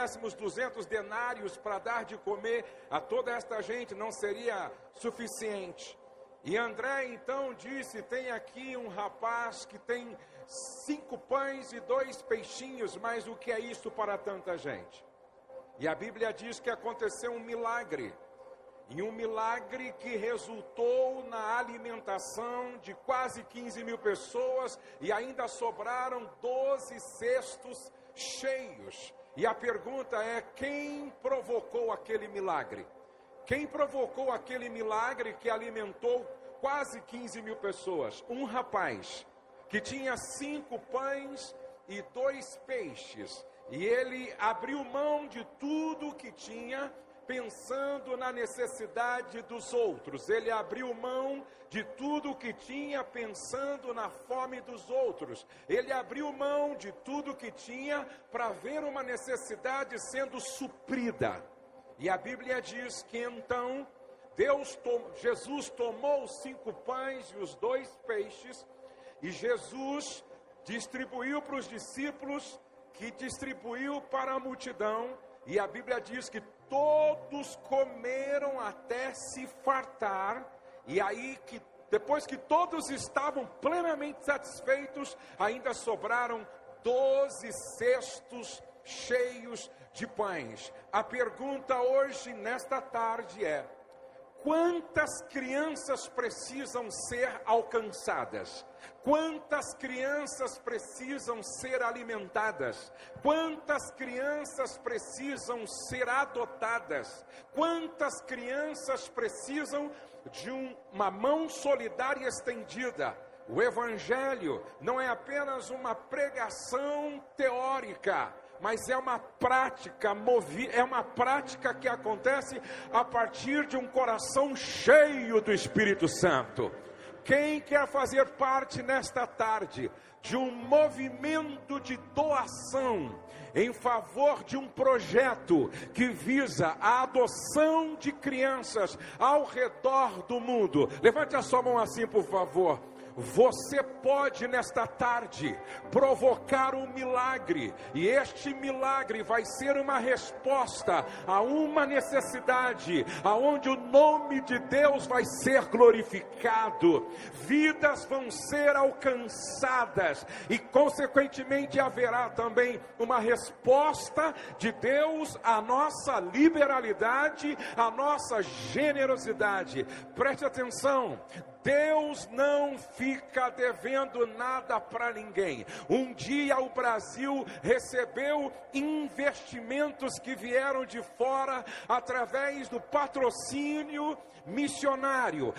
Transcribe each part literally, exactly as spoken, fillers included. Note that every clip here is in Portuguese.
tivéssemos duzentos denários para dar de comer a toda esta gente, não seria suficiente. E André então disse, tem aqui um rapaz que tem cinco pães e dois peixinhos, mas o que é isso para tanta gente? E a Bíblia diz que aconteceu um milagre. E um milagre que resultou na alimentação de quase quinze mil pessoas, e ainda sobraram doze cestos cheios. E a pergunta é, quem provocou aquele milagre? Quem provocou aquele milagre que alimentou quase quinze mil pessoas? Um rapaz que tinha cinco pães e dois peixes. E ele abriu mão de tudo que tinha, pensando na necessidade dos outros. Ele abriu mão de tudo o que tinha, pensando na fome dos outros. Ele abriu mão de tudo o que tinha para ver uma necessidade sendo suprida. E a Bíblia diz que então Deus tom, Jesus tomou os cinco pães e os dois peixes, e Jesus distribuiu para os discípulos, que distribuiu para a multidão. E a Bíblia diz que todos comeram até se fartar, e aí que depois que todos estavam plenamente satisfeitos, ainda sobraram doze cestos cheios de pães. A pergunta hoje, nesta tarde, é: quantas crianças precisam ser alcançadas? Quantas crianças precisam ser alimentadas? Quantas crianças precisam ser adotadas? Quantas crianças precisam de um, uma mão solidária estendida? O Evangelho não é apenas uma pregação teórica, mas é uma prática, movi- é uma prática que acontece a partir de um coração cheio do Espírito Santo. Quem quer fazer parte nesta tarde de um movimento de doação em favor de um projeto que visa a adoção de crianças ao redor do mundo? Levante a sua mão assim, por favor. Você pode nesta tarde provocar um milagre, e este milagre vai ser uma resposta a uma necessidade, aonde o nome de Deus vai ser glorificado, vidas vão ser alcançadas, e consequentemente haverá também uma resposta de Deus à nossa liberalidade, à nossa generosidade. Preste atenção, Deus não fica devendo nada para ninguém. Um dia o Brasil recebeu investimentos que vieram de fora através do patrocínio missionário.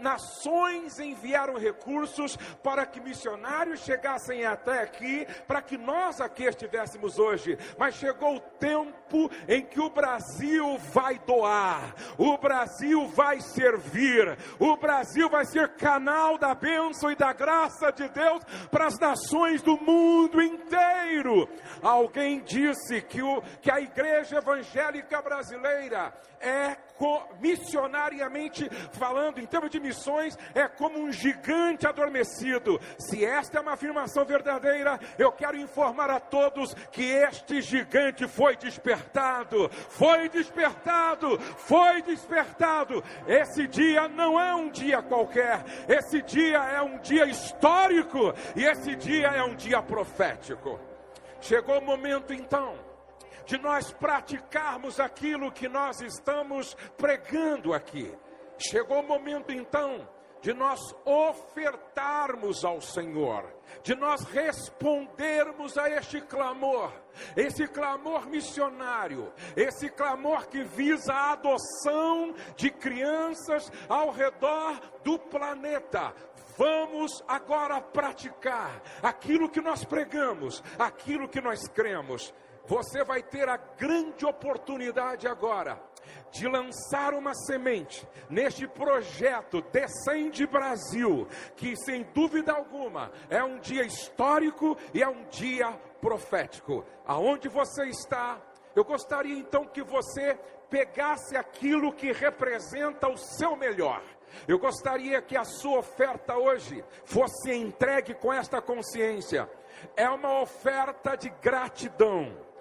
Nações enviaram recursos para que missionários chegassem até aqui, para que nós aqui estivéssemos hoje. Mas chegou o tempo em que o Brasil vai doar, o Brasil vai servir, o Brasil vai ser canal da bênção e da graça de Deus para as nações do mundo inteiro. Alguém disse que, o, que a igreja evangélica brasileira é missionariamente falando, em termos de missões, é como um gigante adormecido. Se esta é uma afirmação verdadeira, eu quero informar a todos que este gigante foi despertado, foi despertado, foi despertado. Esse dia não é um dia qualquer, esse dia é um dia histórico, e esse dia é um dia profético. Chegou o momento então de nós praticarmos aquilo que nós estamos pregando aqui. Chegou o momento então de nós ofertarmos ao Senhor, de nós respondermos a este clamor, esse clamor missionário, esse clamor que visa a adoção de crianças ao redor do planeta. Vamos agora praticar aquilo que nós pregamos, aquilo que nós cremos. Você vai ter a grande oportunidade agora de lançar uma semente neste projeto Descende Brasil, que sem dúvida alguma é um dia histórico e é um dia profético. Aonde você está, eu gostaria então que você pegasse aquilo que representa o seu melhor. Eu gostaria que a sua oferta hoje fosse entregue com esta consciência. É uma oferta de gratidão.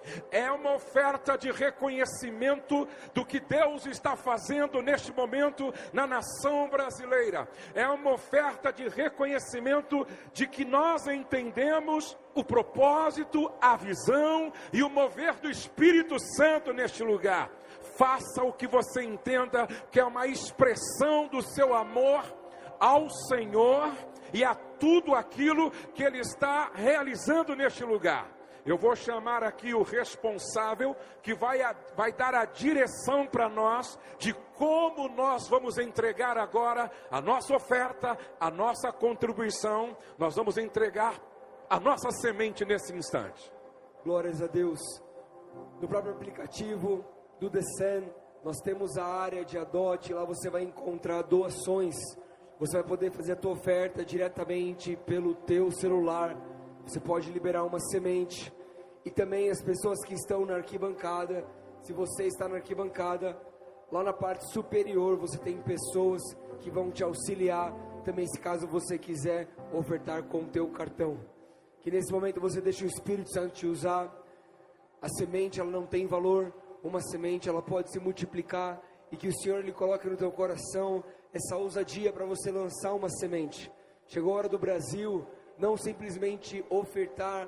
É uma oferta de reconhecimento do que Deus está fazendo neste momento na nação brasileira. É uma oferta de reconhecimento de que nós entendemos o propósito, a visão e o mover do Espírito Santo neste lugar. Faça o que você entenda que é uma expressão do seu amor ao Senhor e a tudo aquilo que Ele está realizando neste lugar. Eu vou chamar aqui o responsável que vai, a, vai dar a direção para nós de como nós vamos entregar agora a nossa oferta, a nossa contribuição. Nós vamos entregar a nossa semente nesse instante. Glórias a Deus. No próprio aplicativo do Decen, nós temos a área de Adote. Lá você vai encontrar doações. Você vai poder fazer a tua oferta diretamente pelo teu celular. Você pode liberar uma semente. E também as pessoas que estão na arquibancada, se você está na arquibancada, lá na parte superior você tem pessoas que vão te auxiliar. Também se caso você quiser ofertar com o teu cartão. Que nesse momento você deixe o Espírito Santo te usar. A semente ela não tem valor. Uma semente ela pode se multiplicar. E que o Senhor lhe coloque no teu coração essa ousadia para você lançar uma semente. Chegou a hora do Brasil não simplesmente ofertar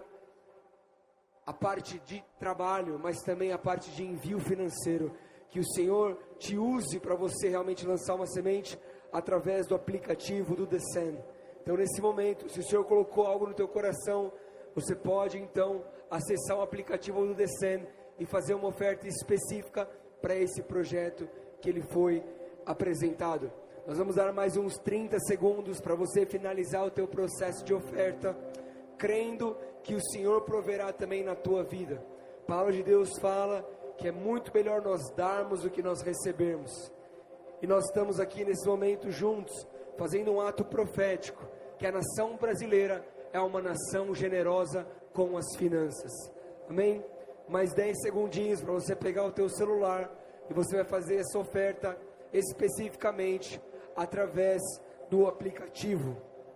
a parte de trabalho, mas também a parte de envio financeiro. Que o Senhor te use para você realmente lançar uma semente através do aplicativo do Decen. Então nesse momento, se o Senhor colocou algo no teu coração, você pode então acessar o aplicativo do Decen e fazer uma oferta específica para esse projeto que ele foi apresentado. Nós vamos dar mais uns trinta segundos para você finalizar o teu processo de oferta, crendo que o Senhor proverá também na tua vida. A palavra de Deus fala que é muito melhor nós darmos do que nós recebermos. E nós estamos aqui nesse momento juntos, fazendo um ato profético, que a nação brasileira é uma nação generosa com as finanças. Amém? Mais dez segundinhos para você pegar o teu celular e você vai fazer essa oferta especificamente através do aplicativo.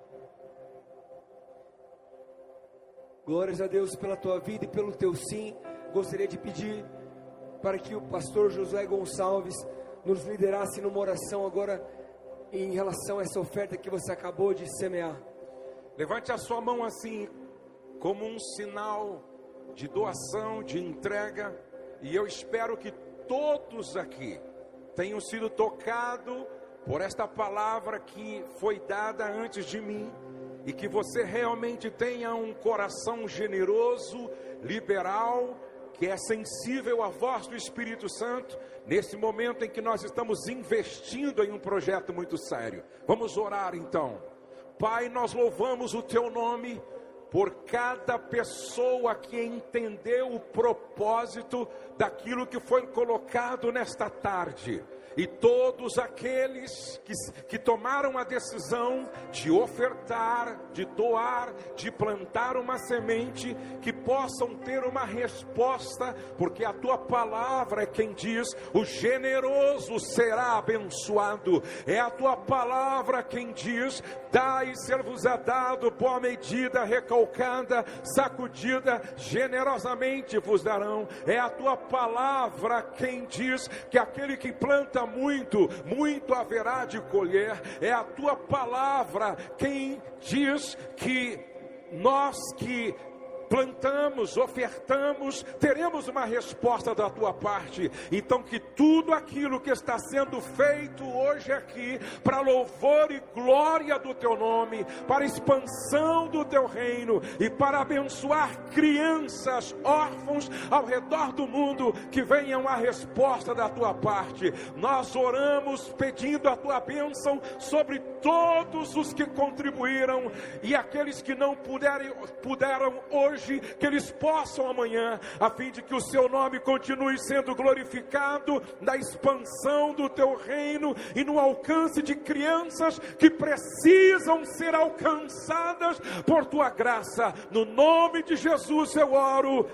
Glórias a Deus pela tua vida e pelo teu sim. Gostaria de pedir para que o pastor Josué Gonçalves nos liderasse numa oração agora em relação a essa oferta que você acabou de semear. Levante a sua mão assim, como um sinal de doação, de entrega, e eu espero que todos aqui tenham sido tocados por esta palavra que foi dada antes de mim, e que você realmente tenha um coração generoso, liberal, que é sensível à voz do Espírito Santo, nesse momento em que nós estamos investindo em um projeto muito sério. Vamos orar então. Pai, nós louvamos o teu nome por cada pessoa que entendeu o propósito daquilo que foi colocado nesta tarde. E todos aqueles que, que tomaram a decisão de ofertar, de doar, de plantar uma semente, que possam ter uma resposta, porque a tua palavra é quem diz: o generoso será abençoado. É a tua palavra quem diz: dai e ser-vos-á dado, boa medida, recalcada, sacudida, generosamente vos darão. É a tua palavra quem diz que aquele que planta muito, muito haverá de colher. É a tua palavra quem diz que nós que plantamos, ofertamos, teremos uma resposta da tua parte. Então que tudo aquilo que está sendo feito hoje aqui, para louvor e glória do teu nome, para expansão do teu reino e para abençoar crianças, órfãos ao redor do mundo, que venham a resposta da tua parte. Nós oramos pedindo a tua bênção sobre todos os que contribuíram, e aqueles que não puderem, puderam hoje, que eles possam amanhã, a fim de que o seu nome continue sendo glorificado na expansão do teu reino e no alcance de crianças que precisam ser alcançadas por tua graça. No nome de Jesus eu oro,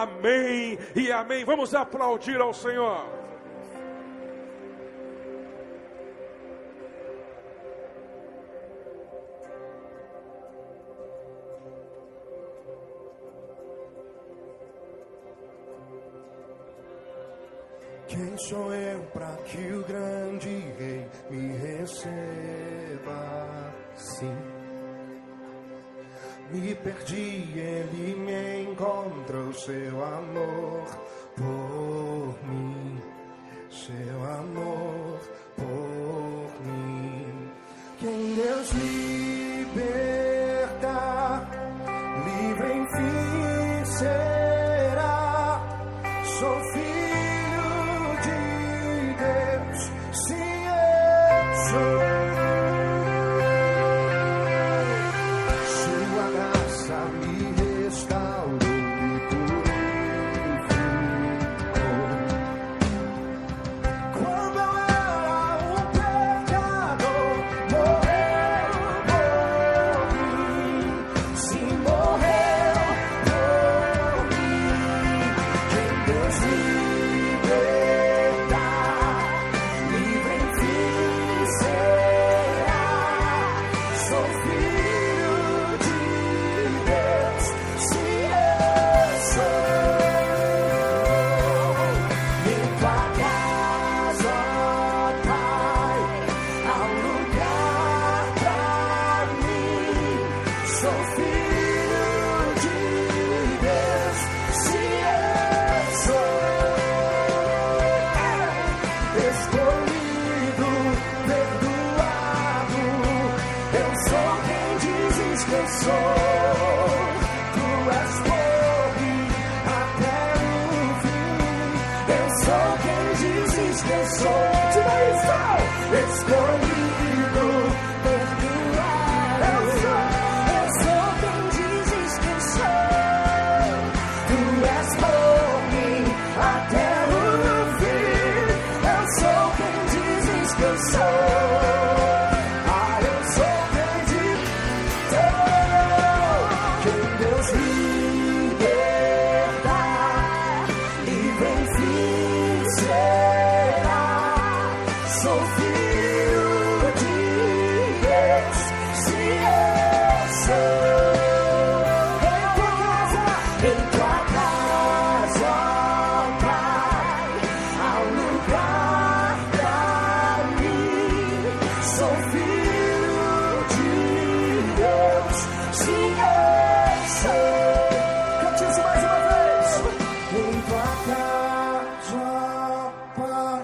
amém e amém. Vamos aplaudir ao Senhor. Quem sou eu para que o grande rei me receba? Sim, me perdi, ele me encontrou, seu amor por mim, seu amor por mim. Quem Deus liberta, livre enfim será. Sou filho de Deus, sim eu sou. Sua graça me restaurou e purificou. Quando eu era um pecador, morreu por mim, sim, morreu por mim. Quem Deus liberta, livre enfim será. Sou filho de Deus, sim eu sou. Em tua casa, Pai, há um lugar pra mim. Sou filho de Deus, sim eu sou. Escolhido, perdoado, eu sou quem dizes que eu sou. Tu és por mim até o fim. Eu sou quem dizes que eu sou. Te dá isso! Escolhido, perdoado, eu sou. Eu sou quem dizes que eu sou. Tu és por mim até o fim. Eu sou quem dizes que eu sou. Ah, eu sou quem diz. Quem Deus liberta, livre enfim será. Sou filho de Deus, sim eu sou. Em tua casa, Pai, há um lugar pra mim. Sou filho de Deus, sim eu sou. Cante isso mais uma vez. Em tua casa, Pai.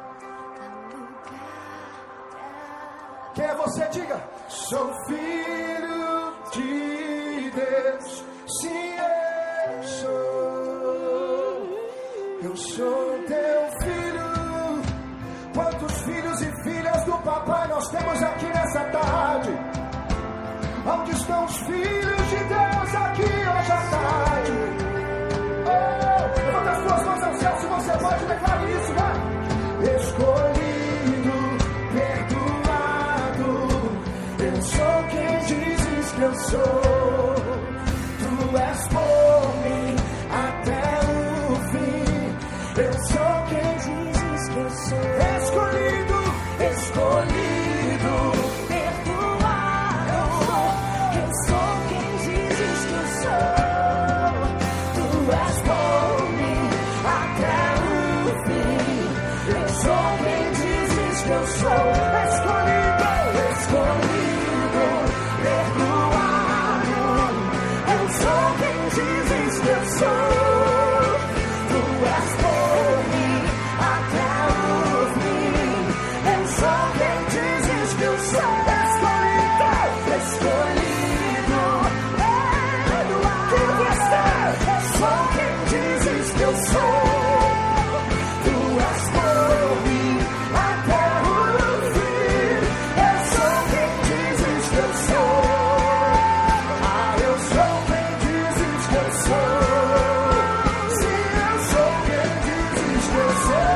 Quem é você? Diga. Sou filho de Deus, sim eu sou. Eu sou teu filho. Quantos filhos e filhas do papai nós temos aqui nessa tarde? Onde estão os filhos de Deus aqui hoje à tarde? Oh, levanta as tuas mãos ao céu se você pode, declarar isso, vai. Escolhido, perdoado, eu sou quem dizes que eu sou. Tu és por mim até o fim. Eu sou quem dizes que eu sou. Escolhido, escolhido, perdoado, eu sou quem dizes que eu sou. Tu és por mim até o fim. Eu sou quem dizes que eu sou. Escolhido, escolhido, perdoado, eu sou quem dizes que eu sou. Tu és por mim até o fim. Eu sou quem dizes que eu sou. Escolhido, escolhido, perdoado, quem você é? Eu sou quem dizes que eu sou. Tu és por mim até o fim. Eu sou quem dizes que eu sou. Ah, eu sou quem dizes que eu sou. Sim, eu sou quem dizes que eu sou.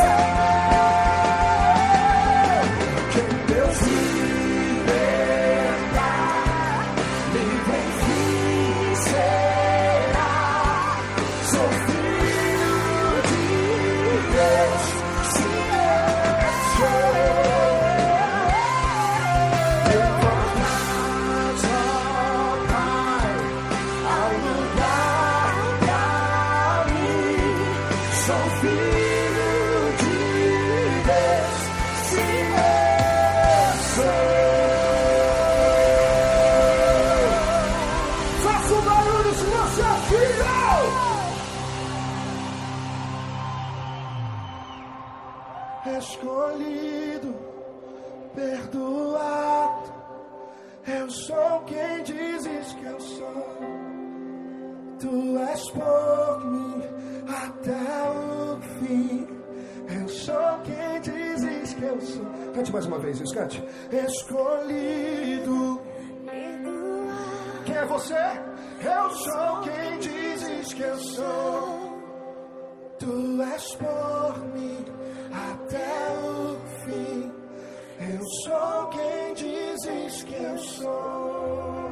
Quem Deus liberta, livre enfim será. Sou filho de Deus, sim eu sou. Em tua casa, Pai, há um lugar pra mim. Sou filho desse Deus. Faça um barulho se você é filho. Escolhido, perdoado, eu sou quem dizes que eu sou. Tu és por mim até o fim. Eu sou quem dizes que eu sou. Cante mais uma vez isso, cante. Escolhido. Quem é você? Eu sou quem dizes que eu sou. Tu és por mim até o fim. Eu sou quem dizes que eu sou.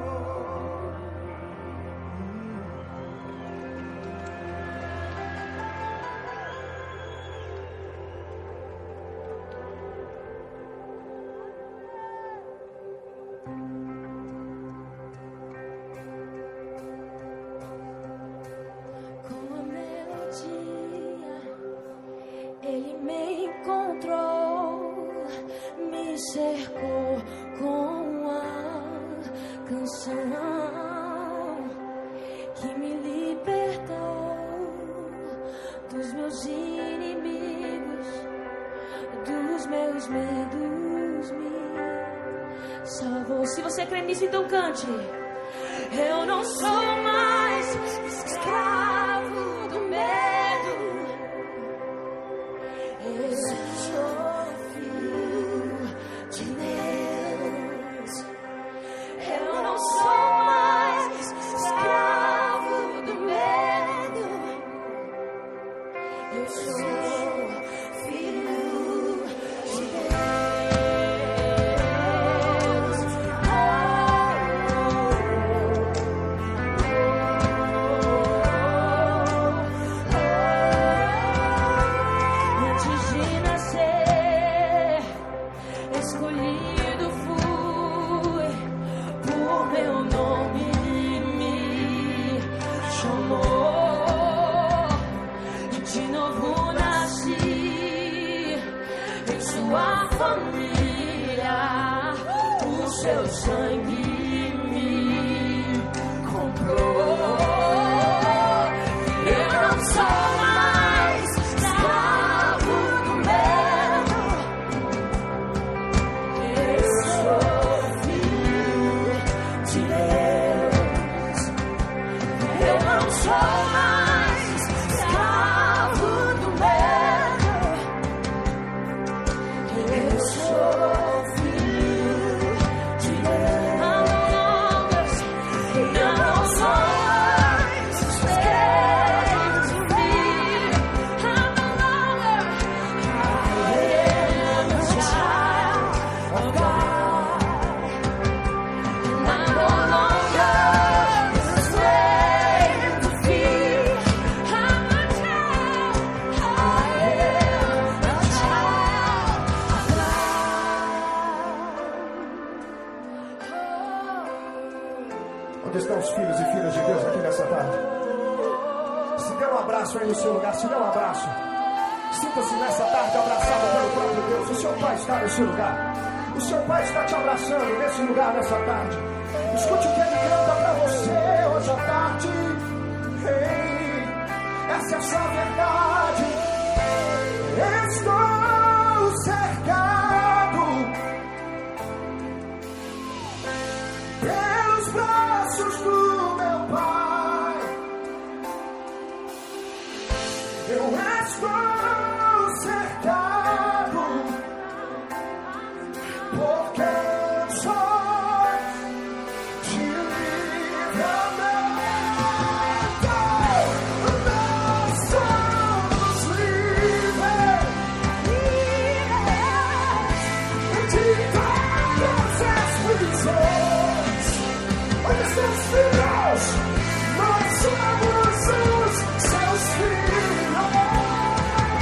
Cercou com a canção que me libertou dos meus inimigos, dos meus medos, me salvou. Se você crê nisso, então cante. Eu não sou mais escravo do medo. Eu sou de Deus. Eu não sou mais escravo do medo. Eu sou filho de Deus. Oh, oh, oh, oh. Antes de nascer, escolhido fui, por meu nome me chamou. De novo nasci em sua família. O seu sangue me comprou. Eu não sou mais escravo do medo. Eu sou filho de Deus. Eu não sou mais escravo do medo. Eu sou filho de Deus. I'm no longer, não sou mais escravo de mim. I'm no longer, I am a child of God. I'm no longer a slave to fear. I'm a child. I am a child of God. Onde estão os filhos e filhas de Deus aqui nessa tarde? Se dê um abraço aí no seu lugar, se dê um abraço. Sinta-se nessa tarde abraçado pelo próprio Deus. O seu Pai está nesse lugar. O seu Pai está te abraçando nesse lugar, nessa tarde. Escute o que Ele canta para você hoje à tarde. Ei, essa é a sua verdade. Estou cercado pelos braços do meu Pai. Eu estou cercado por quem sou de livramento. Nós somos livres de todas as prisões. Onde estão os filhos? Nós somos os seus filhos.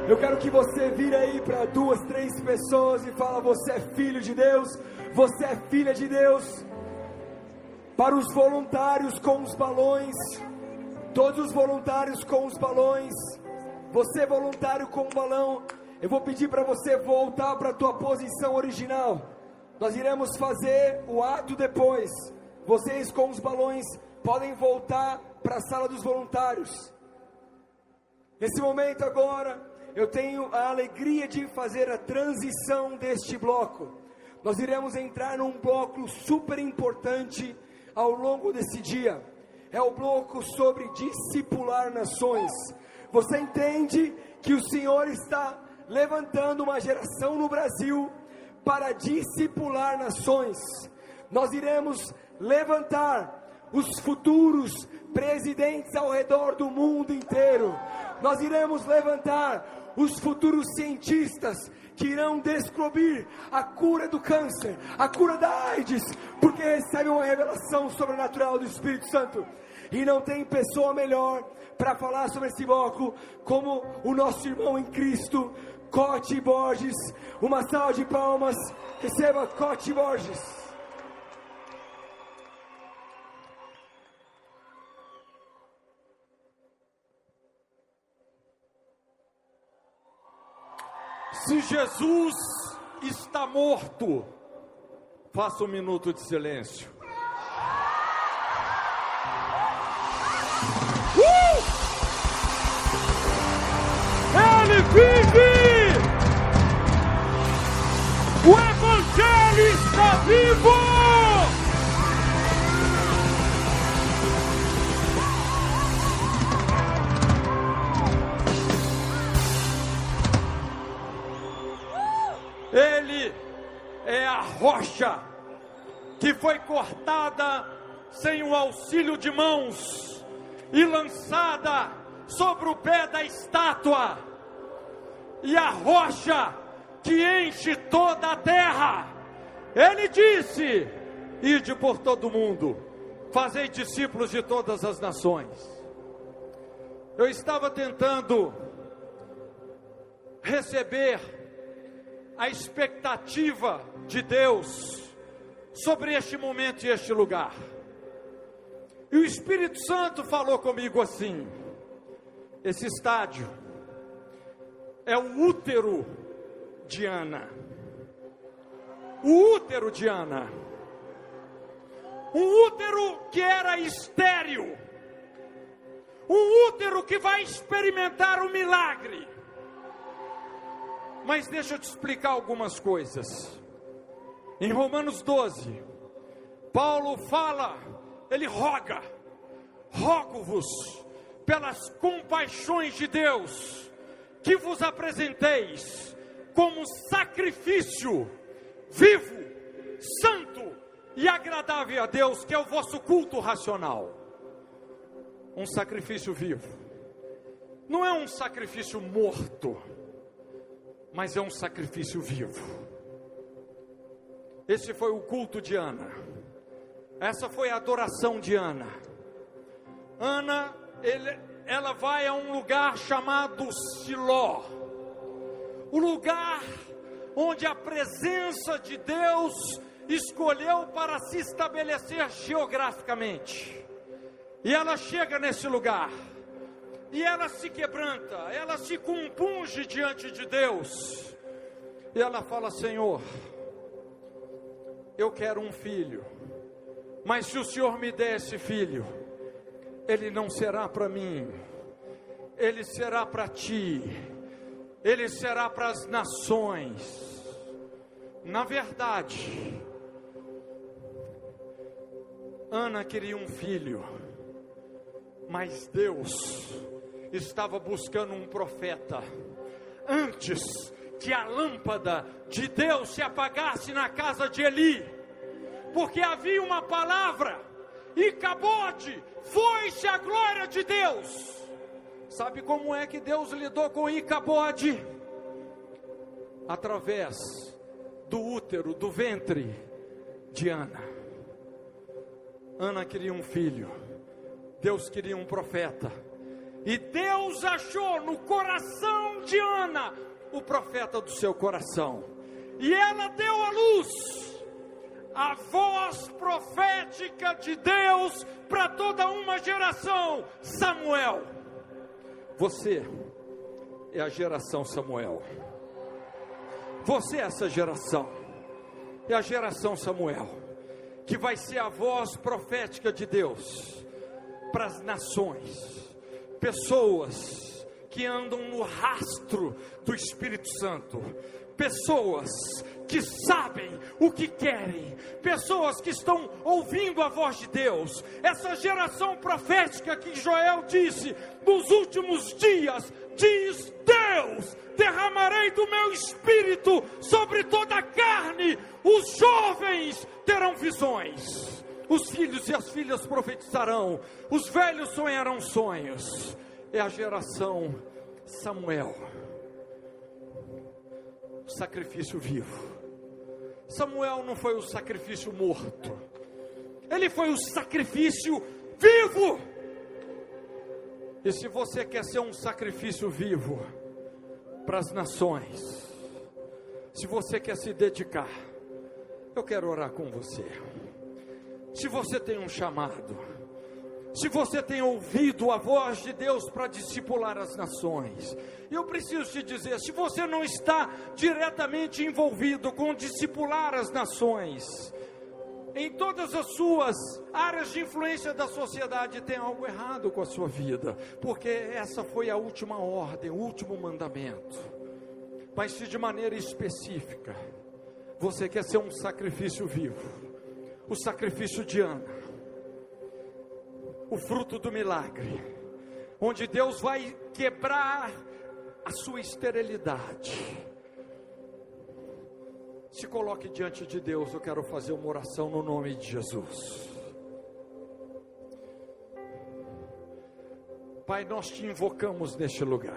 Eu quero que você vire aí para duas, três pessoas e fala: você é filho de Deus, você é filha de Deus. Para os voluntários com os balões, todos os voluntários com os balões, você voluntário com o balão, eu vou pedir para você voltar para a tua posição original. Nós iremos fazer o ato depois. Vocês com os balões podem voltar para a sala dos voluntários. Nesse momento agora, eu tenho a alegria de fazer a transição deste bloco. Nós iremos entrar num bloco super importante ao longo desse dia. É o bloco sobre discipular nações. Você entende que o Senhor está levantando uma geração no Brasil para discipular nações. Nós iremos levantar os futuros presidentes ao redor do mundo inteiro. Nós iremos levantar os futuros cientistas que irão descobrir a cura do câncer, a cura da AIDS, porque recebem uma revelação sobrenatural do Espírito Santo. E não tem pessoa melhor para falar sobre esse bloco como o nosso irmão em Cristo, Cote Borges. Uma salva de palmas, receba Cote Borges. Se Jesus está morto, faça um minuto de silêncio. Uh! Ele vive! O Evangelho está vivo! Ele é a rocha que foi cortada sem o auxílio de mãos e lançada sobre o pé da estátua, e a rocha que enche toda a terra. Ele disse: ide por todo o mundo, fazei discípulos de todas as nações. Eu estava tentando receber a expectativa de Deus sobre este momento e este lugar. E o Espírito Santo falou comigo assim: esse estádio é o útero de Ana. O útero de Ana. Um útero que era estéril. Um útero que vai experimentar o milagre. Mas deixa eu te explicar algumas coisas. Em Romanos doze, Paulo fala, ele roga: rogo-vos pelas compaixões de Deus, que vos apresenteis como sacrifício vivo, santo e agradável a Deus, que é o vosso culto racional. Um sacrifício vivo. Não é um sacrifício morto, mas é um sacrifício vivo. Esse foi o culto de Ana. Essa foi a adoração de Ana. Ana, ele, ela vai a um lugar chamado Siló. O lugar onde a presença de Deus escolheu para se estabelecer geograficamente. E ela chega nesse lugar. E ela se quebranta, ela se compunge diante de Deus. E ela fala: Senhor, eu quero um filho, mas se o Senhor me der esse filho, ele não será para mim, ele será para ti, ele será para as nações. Na verdade, Ana queria um filho, mas Deus estava buscando um profeta antes que a lâmpada de Deus se apagasse na casa de Eli, porque havia uma palavra: Icabode, foi-se a glória de Deus. Sabe como é que Deus lidou com Icabode? Através do útero, do ventre de Ana. Ana queria um filho, Deus queria um profeta. E Deus achou no coração de Ana o profeta do seu coração. E ela deu à luz a voz profética de Deus para toda uma geração, Samuel. Você é a geração Samuel. Você é essa geração. É a geração Samuel, que vai ser a voz profética de Deus para as nações. Pessoas que andam no rastro do Espírito Santo. Pessoas que sabem o que querem. Pessoas que estão ouvindo a voz de Deus. Essa geração profética que Joel disse: nos últimos dias, diz Deus, derramarei do meu Espírito sobre toda a carne. Os jovens terão visões. Os filhos e as filhas profetizarão. Os velhos sonharão sonhos. É a geração Samuel. Sacrifício vivo. Samuel não foi o sacrifício morto. Ele foi o sacrifício vivo. E se você quer ser um sacrifício vivo para as nações, se você quer se dedicar, eu quero orar com você. Se você tem um chamado, se você tem ouvido a voz de Deus para discipular as nações, eu preciso te dizer, se você não está diretamente envolvido com discipular as nações, em todas as suas áreas de influência da sociedade, tem algo errado com a sua vida, porque essa foi a última ordem, o último mandamento. Mas se de maneira específica você quer ser um sacrifício vivo, o sacrifício de Ana, o fruto do milagre, onde Deus vai quebrar a sua esterilidade, se coloque diante de Deus. Eu quero fazer uma oração no nome de Jesus. Pai, nós te invocamos neste lugar.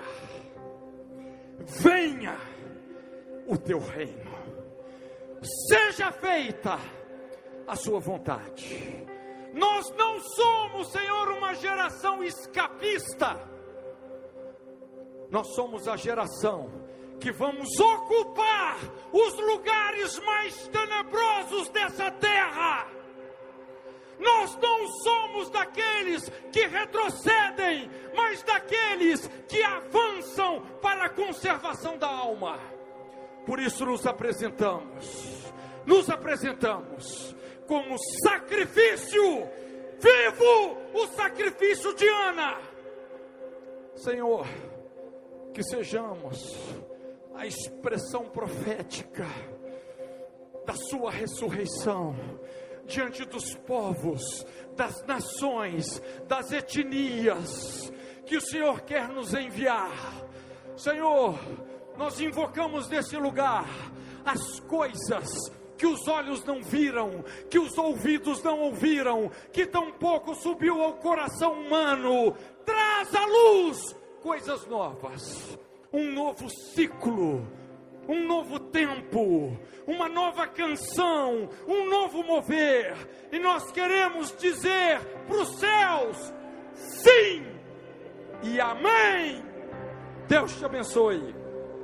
Venha o teu reino, seja feita a sua vontade. Nós não somos, Senhor, uma geração escapista. Nós somos a geração que vamos ocupar os lugares mais tenebrosos dessa terra. Nós não somos daqueles que retrocedem, mas daqueles que avançam para a conservação da alma. Por isso nos apresentamos, nos apresentamos como sacrifício vivo, o sacrifício de Ana. Senhor, que sejamos a expressão profética da sua ressurreição diante dos povos, das nações, das etnias que o Senhor quer nos enviar. Senhor, nós invocamos nesse lugar as coisas que os olhos não viram, que os ouvidos não ouviram, que tampouco subiu ao coração humano. Traz à luz coisas novas, um novo ciclo, um novo tempo, uma nova canção, um novo mover. E nós queremos dizer para os céus: sim e amém. Deus te abençoe.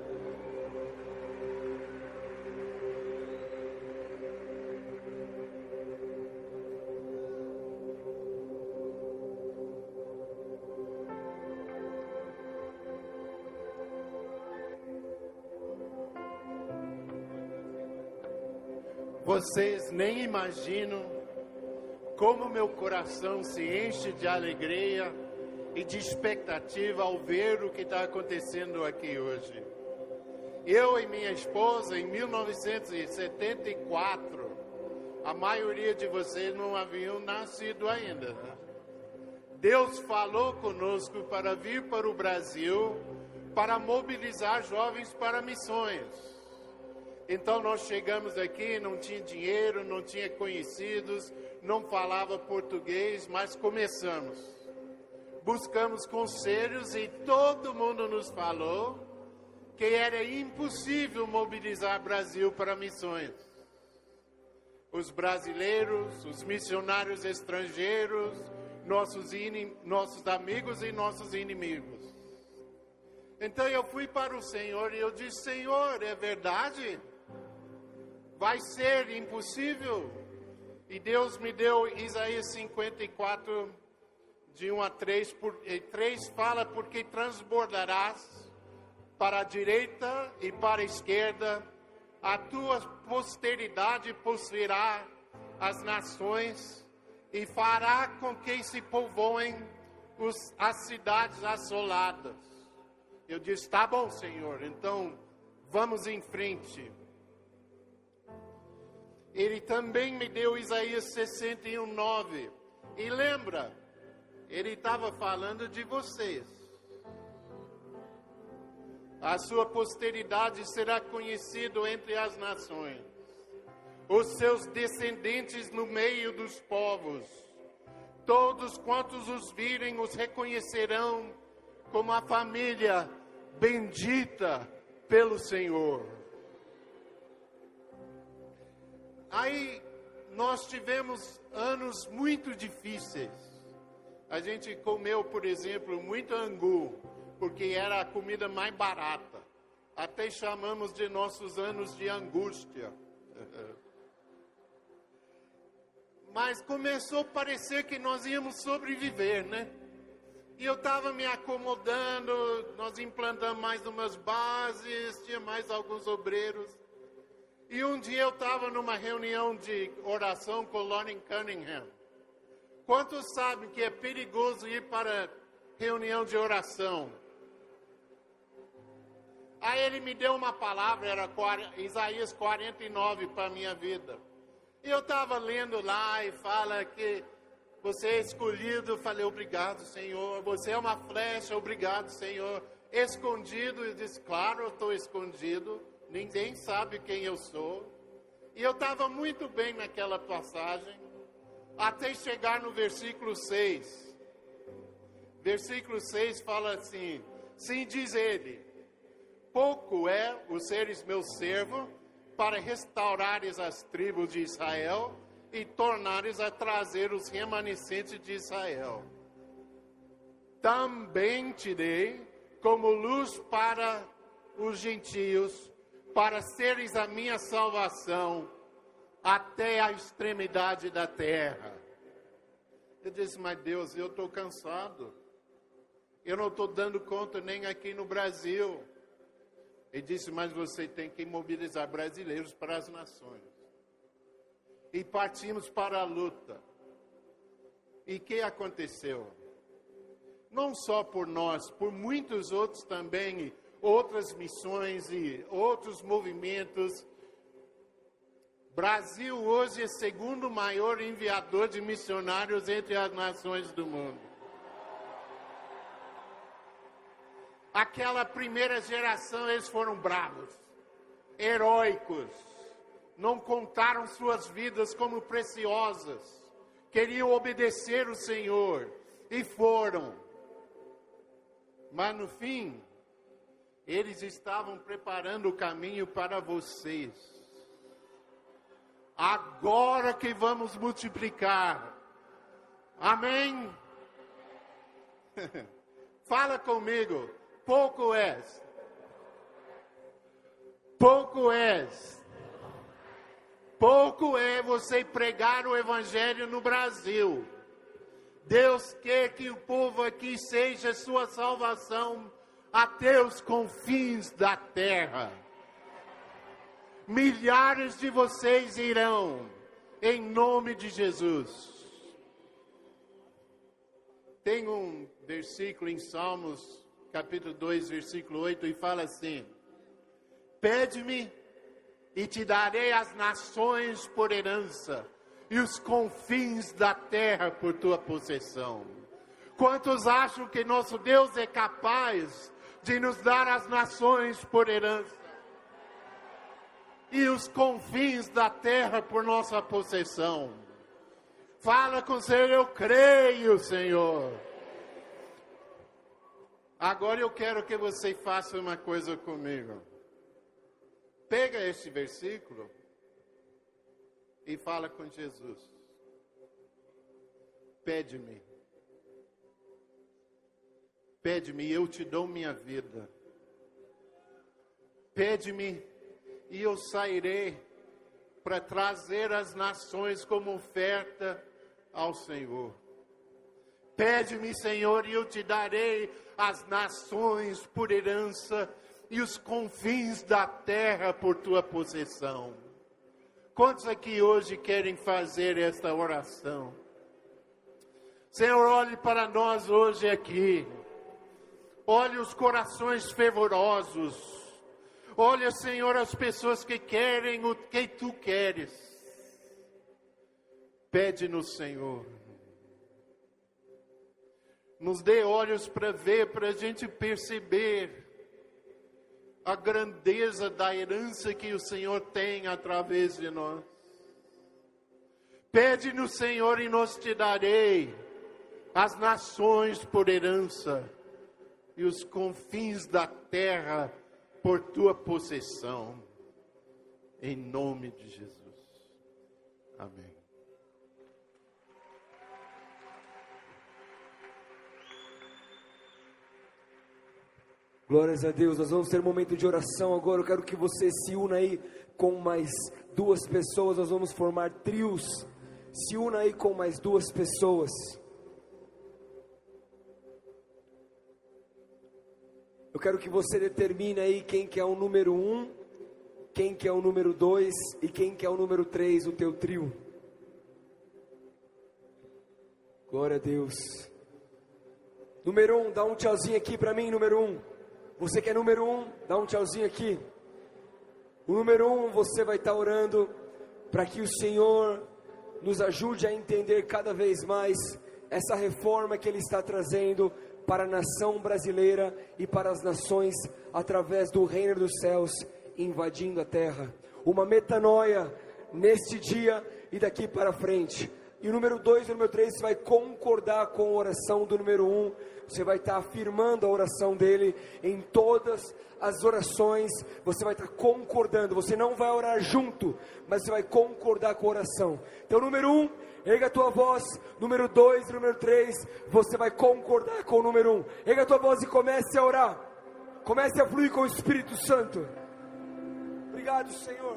Vocês nem imaginam como meu coração se enche de alegria e de expectativa ao ver o que está acontecendo aqui hoje. Eu e minha esposa, em mil novecentos e setenta e quatro, a maioria de vocês não haviam nascido ainda, né? Deus falou conosco para vir para o Brasil, para mobilizar jovens para missões. Então nós chegamos aqui, não tinha dinheiro, não tinha conhecidos, não falava português, mas começamos. Buscamos conselhos e todo mundo nos falou que era impossível mobilizar o Brasil para missões. Os brasileiros, os missionários estrangeiros, nossos, in, nossos amigos e nossos inimigos. Então eu fui para o Senhor e eu disse: Senhor, é verdade? Vai ser impossível? E Deus me deu Isaías cinquenta e quatro, de um a três, por, três fala: porque transbordarás para a direita e para a esquerda, a tua posteridade possuirá as nações e fará com que se povoem os, as cidades assoladas. Eu disse: tá bom, Senhor, então vamos em frente. Ele também me deu Isaías sessenta e um, nove. E lembra, ele estava falando de vocês. A sua posteridade será conhecido entre as nações, os seus descendentes no meio dos povos. Todos quantos os virem os reconhecerão como a família bendita pelo Senhor. Aí nós tivemos anos muito difíceis. A gente comeu, por exemplo, muito angu, porque era a comida mais barata. Até chamamos de nossos anos de angústia. Mas começou a parecer que nós íamos sobreviver, né? E eu estava me acomodando, nós implantamos mais umas bases, tinha mais alguns obreiros. E um dia eu estava numa reunião de oração com Loren Cunningham. Quantos sabem que é perigoso ir para reunião de oração? Aí ele me deu uma palavra, era Isaías quarenta e nove para a minha vida. E eu estava lendo lá e fala que você é escolhido. Eu falei: obrigado, Senhor. Você é uma flecha, obrigado, Senhor. Escondido, eu disse: claro, eu estou escondido. Ninguém sabe quem eu sou. E eu estava muito bem naquela passagem, até chegar no versículo seis. Versículo seis fala assim: sim, diz ele, pouco é o seres meu servo, para restaurares as tribos de Israel e tornares a trazer os remanescentes de Israel. Também te dei como luz para os gentios, para seres a minha salvação até a extremidade da terra. Eu disse: mas Deus, eu estou cansado. Eu não estou dando conta nem aqui no Brasil. Ele disse: mas você tem que mobilizar brasileiros para as nações. E partimos para a luta. E o que aconteceu? Não só por nós, por muitos outros também, outras missões e outros movimentos. Brasil hoje é o segundo maior enviador de missionários entre as nações do mundo. Aquela primeira geração, eles foram bravos, heróicos, não contaram suas vidas como preciosas, queriam obedecer o Senhor e foram. Mas no fim, eles estavam preparando o caminho para vocês. Agora que vamos multiplicar. Amém? Fala comigo. Pouco és. Pouco és. Pouco é você pregar o evangelho no Brasil. Deus quer que o povo aqui seja sua salvação até os confins da terra. Milhares de vocês irão, em nome de Jesus. Tem um versículo em Salmos, capítulo dois, versículo oito, e fala assim: pede-me e te darei as nações por herança, e os confins da terra por tua possessão. Quantos acham que nosso Deus é capaz de nos dar as nações por herança e os confins da terra por nossa possessão? Fala com o Senhor: eu creio, Senhor. Agora eu quero que você faça uma coisa comigo. Pega este versículo e fala com Jesus. Pede-me Pede-me e eu te dou minha vida. Pede-me e eu sairei para trazer as nações como oferta ao Senhor. Pede-me, Senhor, e eu te darei as nações por herança e os confins da terra por tua possessão. Quantos aqui hoje querem fazer esta oração? Senhor, olhe para nós hoje aqui. Olhe os corações fervorosos. Olha, Senhor, as pessoas que querem o que tu queres. Pede-nos, Senhor. Nos dê olhos para ver, para a gente perceber a grandeza da herança que o Senhor tem através de nós. Pede-nos, Senhor, e nós te darei as nações por herança e os confins da terra por tua possessão, em nome de Jesus. Amém. Glórias a Deus, nós vamos ter um momento de oração agora. Eu quero que você se una aí com mais duas pessoas. Nós vamos formar trios. Se una aí com mais duas pessoas. Eu quero que você determine aí quem que é o número um, quem que é o número dois e quem que é o número três, o teu trio. Glória a Deus. Número um, dá um tchauzinho aqui para mim, número um. Você que é número um, dá um tchauzinho aqui. O número um, você vai estar orando para que o Senhor nos ajude a entender cada vez mais essa reforma que Ele está trazendo para a nação brasileira e para as nações através do reino dos céus invadindo a terra. Uma metanoia neste dia e daqui para frente. E o número dois e o número três, você vai concordar com a oração do número um. Você vai estar afirmando a oração dele em todas as orações. Você vai estar concordando. Você não vai orar junto, mas você vai concordar com a oração. Então, número um, erga a tua voz. Número dois e número três, você vai concordar com o número um. Erga a tua voz e comece a orar. Comece a fluir com o Espírito Santo. Obrigado, Senhor.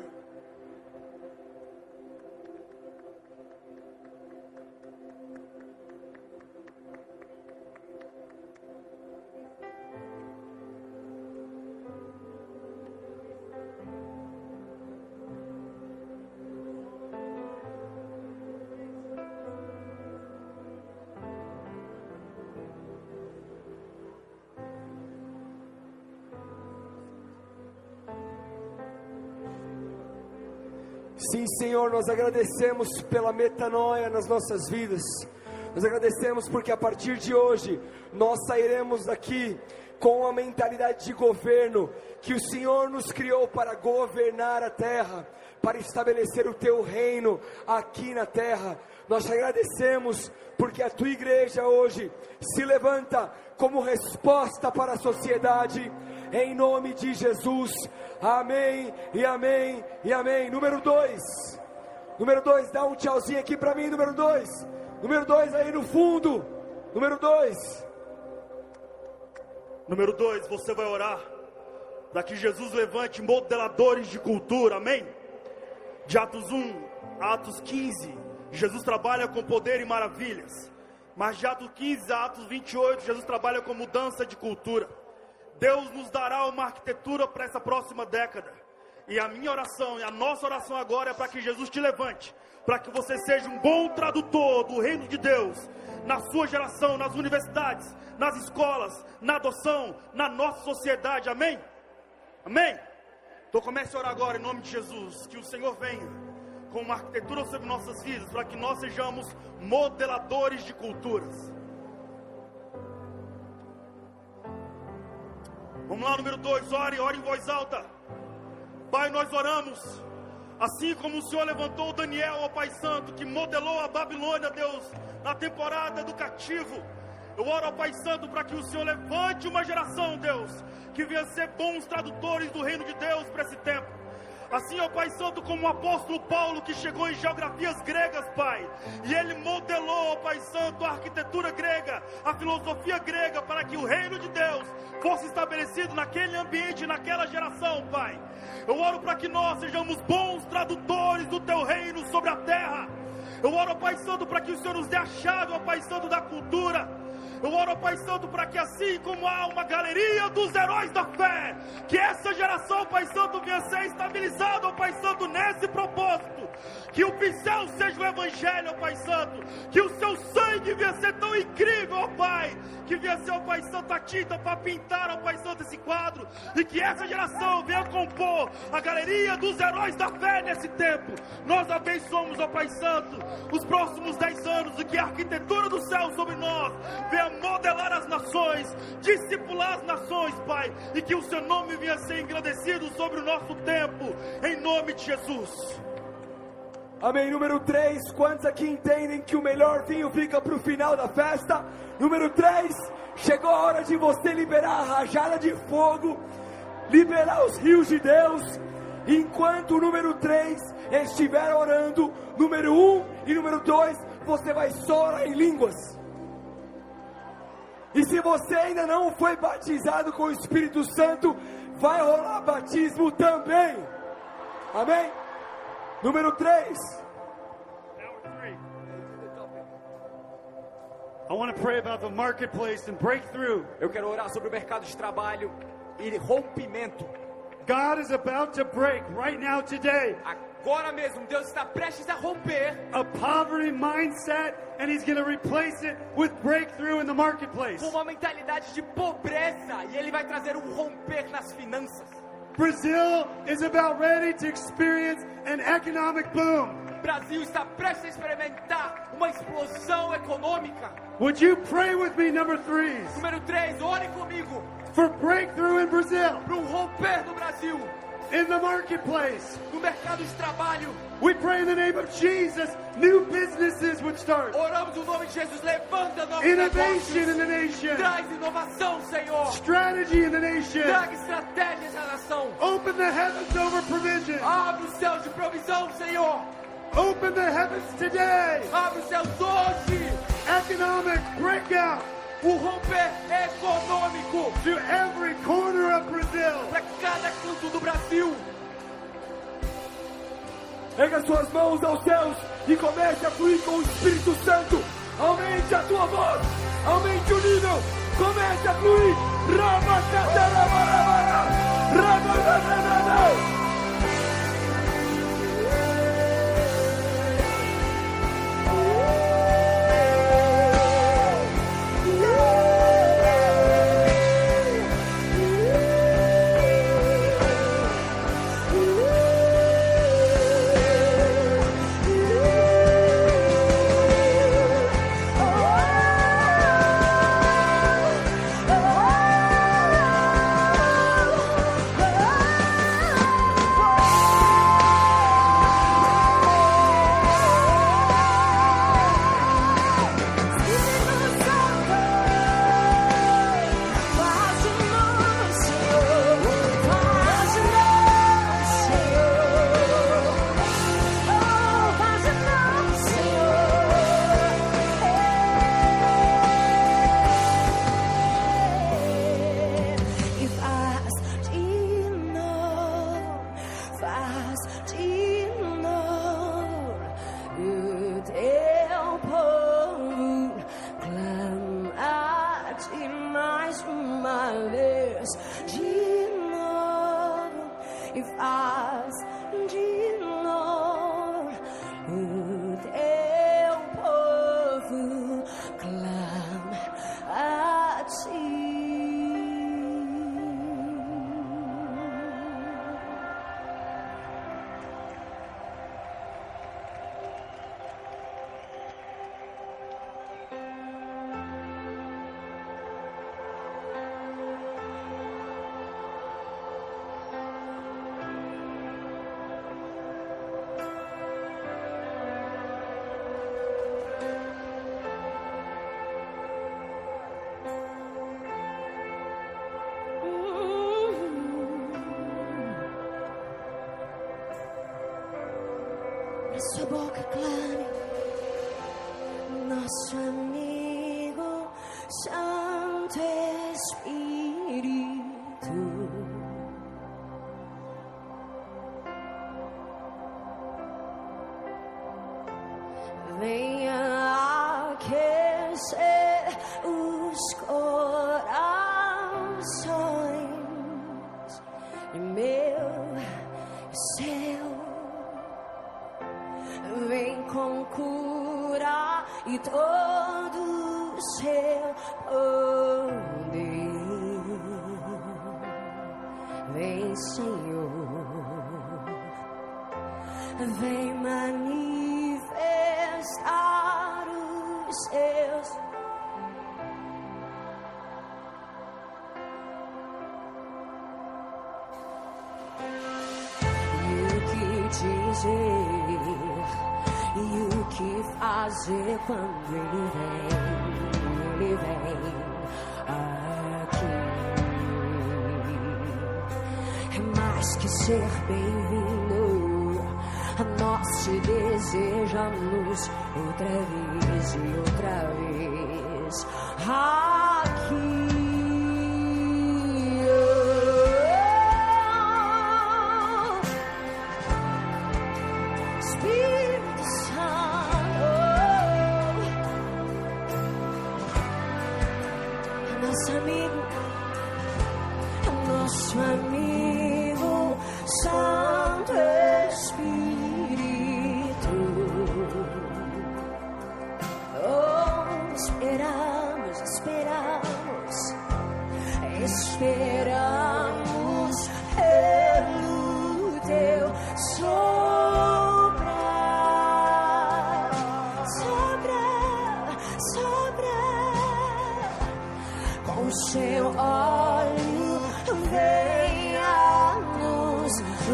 Sim, Senhor, nós agradecemos pela metanoia nas nossas vidas. Nós agradecemos porque a partir de hoje nós sairemos daqui com a mentalidade de governo, que o Senhor nos criou para governar a terra, para estabelecer o teu reino aqui na terra. Nós te agradecemos porque a tua igreja hoje se levanta como resposta para a sociedade, em nome de Jesus. Amém, e amém, e amém. Número dois, número dois, dá um tchauzinho aqui para mim, número dois, número dois aí no fundo, número dois. Número dois, você vai orar para que Jesus levante modeladores de cultura, amém? De Atos um a Atos quinze, Jesus trabalha com poder e maravilhas. Mas de Atos quinze a Atos vinte e oito, Jesus trabalha com mudança de cultura. Deus nos dará uma arquitetura para essa próxima década. E a minha oração, e a nossa oração agora é para que Jesus te levante, para que você seja um bom tradutor do reino de Deus, na sua geração, nas universidades, nas escolas, na adoção, na nossa sociedade, amém? Amém? Então comece a orar agora em nome de Jesus, que o Senhor venha com uma arquitetura sobre nossas vidas, para que nós sejamos modeladores de culturas. Vamos lá, número dois, ore, ore em voz alta. Pai, nós oramos, assim como o Senhor levantou Daniel, ó Pai Santo, que modelou a Babilônia, Deus, na temporada do cativo. Eu oro, ó Pai Santo, para que o Senhor levante uma geração, Deus, que venha ser bons tradutores do reino de Deus para esse tempo. Assim, ó Pai Santo, como o apóstolo Paulo, que chegou em geografias gregas, Pai, e ele modelou, ó Pai Santo, a arquitetura grega, a filosofia grega, para que o reino de Deus fosse estabelecido naquele ambiente, naquela geração, Pai. Eu oro para que nós sejamos bons tradutores do Teu reino sobre a terra. Eu oro, ó Pai Santo, para que o Senhor nos dê a chave, ó Pai Santo, da cultura. Eu oro, ó Pai Santo, para que assim como há uma galeria dos heróis da fé, que essa geração, Pai Santo, venha ser estabilizada, ó Pai Santo, nesse propósito. Que o pincel seja o Evangelho, ó Pai Santo. Que o Seu sangue venha ser tão incrível, ó Pai. Que venha ser, ó Pai Santo, a tinta para pintar, ó Pai Santo, esse quadro. E que essa geração venha compor a galeria dos heróis da fé nesse tempo. Nós abençoamos, ó Pai Santo, os próximos dez anos, e que a arquitetura do céu sobre nós venha modelar as nações, discipular as nações, Pai, e que o Seu nome venha ser engrandecido sobre o nosso tempo, em nome de Jesus. Amém. Número três, quantos aqui entendem que o melhor vinho fica para o final da festa? Número três, chegou a hora de você liberar a rajada de fogo, liberar os rios de Deus. Enquanto o número três estiver orando, número um e número dois, você vai só orar em línguas. E se você ainda não foi batizado com o Espírito Santo, vai rolar batismo também. Amém? Número três. I want to pray about the marketplace and breakthrough. Eu quero orar sobre o mercado de trabalho e rompimento. God is about to break right now today Agora mesmo, Deus está prestes a romper a poverty mindset, and He's going to replace it with breakthrough in the marketplace. com uma mentalidade de pobreza, e Ele vai trazer um romper nas finanças. Brazil is about ready to experience an economic boom. O Brasil está prestes a experimentar uma explosão econômica. Would you pray with me, number three, Número três, ore comigo for breakthrough in Brazil, para um romper no Brasil, in the marketplace? no mercado de trabalho. We pray in the name of Jesus, new businesses would start. Oramos no nome de Jesus, levanta novos Innovation in negócios. the nation. Traz inovação, Senhor. Strategy in the nation. Traga estratégias à nação. Open the heavens over provision. Abre os céus de provisão, Senhor. Open the heavens today. Abre os céus hoje. Economic breakout O romper econômico to every corner of Brazil. para cada canto do Brasil. Erga suas mãos aos céus e comece a fluir com o Espírito Santo. Aumente a tua voz, aumente o nível, comece a fluir. Rabacatarabarabara, rabacatarabarabara. a sua boca clame, nosso amigo Santo Espírito. Venha aquecer os corações e meu e seu. Vem com cura e todo o seu poder. Vem, Senhor, vem manifestar os seus. E o que dizer, e o que fazer quando ele vem, ele vem aqui. É mais que ser bem-vindo, nós te desejamos outra vez e outra vez aqui. Espírito Santo, nosso amigo, nosso amigo Santo Espírito. Oh, esperamos, esperamos, esperamos pelo teu soprar, soprar, soprar, com o seu óleo venha nos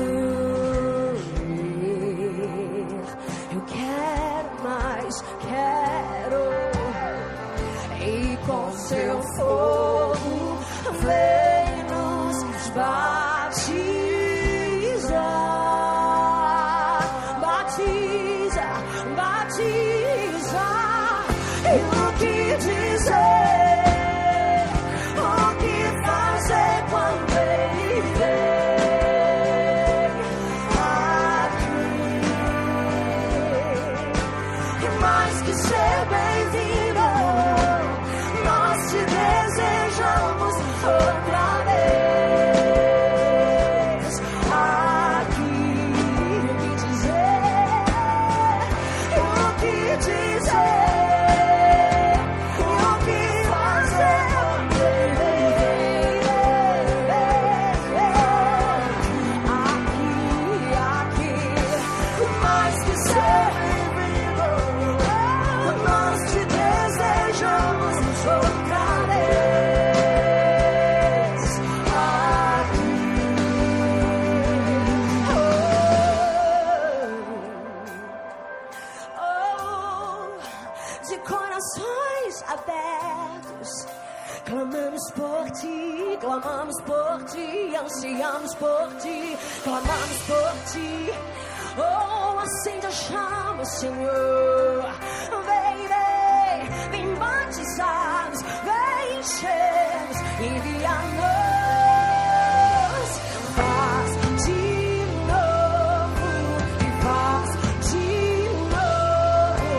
unir. Eu quero mais, quero, e com seu fogo vem nos batizar, batiza, batiza. E o que dizer, o que fazer quando ele vem aqui? E mais que ser bem-vindo, nós te desejamos outra vez aqui. O que dizer, o que dizer, o que fazer quando ele vem aqui, aqui. Mais que ser bem-vindo, nós te desejamos outra vez aqui. Oh, oh, de corações abertos, clamamos por ti, clamamos por ti, ansiamos por ti, clamamos por ti. Oh, acende a chama, Senhor. Vem, vem, vem batizar-nos, vem encher-nos, envia-nos. Faz de novo e faz de novo.